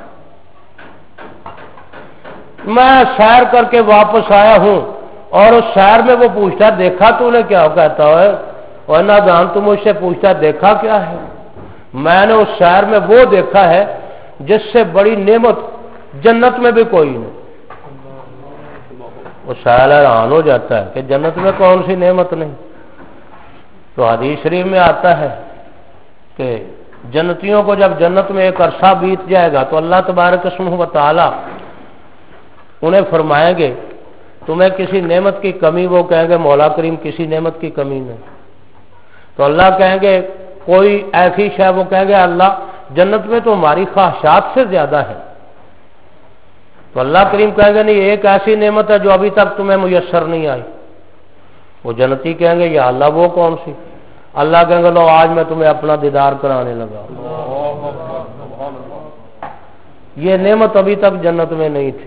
میں سیر کر کے واپس آیا ہوں اور اس سیر میں وہ پوچھتا دیکھا تو نے کیا؟ کہتا ہے اور نہ جان تم مجھ سے پوچھتا دیکھا کیا ہے؟ میں نے اس سیر میں وہ دیکھا ہے جس سے بڑی نعمت جنت میں بھی کوئی نہیں. وہ سائل حیران ہو جاتا ہے کہ جنت میں کون سی نعمت نہیں. تو حدیث شریف میں آتا ہے کہ جنتیوں کو جب جنت میں ایک عرصہ بیت جائے گا تو اللہ تبارک اسمہ و تعالی انہیں فرمائیں گے تمہیں کسی نعمت کی کمی؟ وہ کہیں گے مولا کریم کسی نعمت کی کمی نہیں. تو اللہ کہیں گے کوئی ایسی شے؟ وہ کہیں گے اللہ جنت میں تو ہماری خواہشات سے زیادہ ہے. تو اللہ کریم کہیں گے نہیں ایک ایسی نعمت ہے جو ابھی تک تمہیں میسر نہیں آئی. وہ جنتی کہیں گے یا اللہ وہ کون سی؟ اللہ کہیں گے لو آج میں تمہیں اپنا دیدار کرانے لگا. یہ نعمت ابھی تک جنت میں نہیں تھی.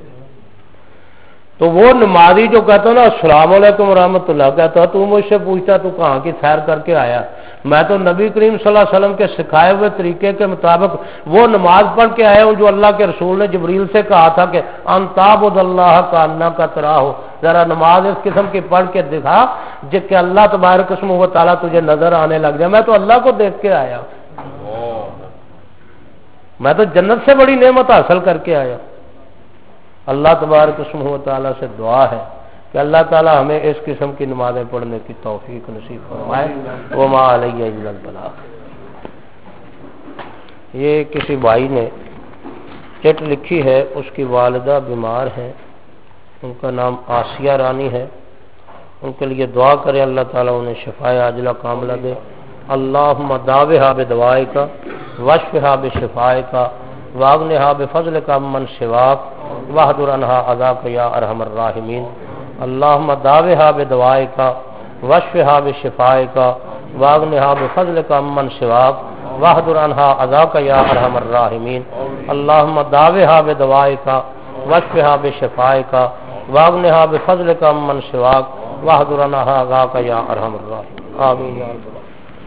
تو وہ نمازی جو کہتا نا السلام علیکم ورحمۃ اللہ، کہتا تو مجھ سے پوچھتا تو کہاں کی سیر کر کے آیا؟ میں تو نبی کریم صلی اللہ علیہ وسلم کے سکھائے ہوئے طریقے کے مطابق وہ نماز پڑھ کے آیا ہوں جو اللہ کے رسول نے جبریل سے کہا تھا کہ ان تعبد اللہ کا انا کا ترا ہو. ذرا نماز اس قسم کی پڑھ کے دکھا جس کہ اللہ تبارک اسمہ و تعالیٰ تجھے نظر آنے لگ جائے. میں تو اللہ کو دیکھ کے آیا، میں تو جنت سے بڑی نعمت حاصل کر کے آیا. اللہ تبارک اسمہ و تعالیٰ سے دعا ہے کہ اللہ تعالیٰ ہمیں اس قسم کی نمازیں پڑھنے کی توفیق نصیب فرمائے. وما علیہ الا البلاغ. یہ کسی بھائی نے چٹ لکھی ہے، اس کی والدہ بیمار ہیں، ان کا نام آسیہ رانی ہے. ان کے لیے دعا کریں اللہ تعالیٰ انہیں شفائے عاجلہ کاملہ دے. اللہم داوہا بدعائک واشفہا بشفائک واغنہا بفضلک عمن سواک واہدر عنہا عذاک یا ارحم الراحمین. اللہم داوہا بدعائک واشفہا بشفائک واغنہا بفضلک عمن سواک واہدر عنہا عذاک یا ارحم الراحمین. اللہم داوہا بدعائک واشفہا بشفائک واغنہا بفضلک عمن سواک واہدر عنہا عذاک یا ارحم الراحمین. آمین یا رب.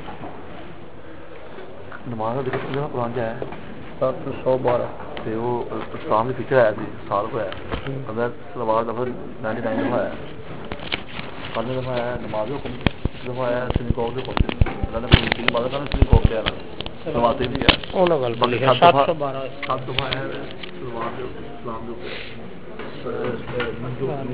نماز کا ذکر جو قرآن ہے سات سو بارہ تے وہ اسلام کی فکر ہے سال کو ہے اگر سلوات دفعہ نائنٹی نائن دفعہ ہے پانچ دفعہ ہے نماز حکم دفعہ ہے سنی کو کے پہنچے اللہ نے تین بار کا سنی کو کیا نا سلوات بھی ہے انہاں گل بولی ہے سات سو بارہ سات دفعہ ہے سلوات اسلام کے اوپر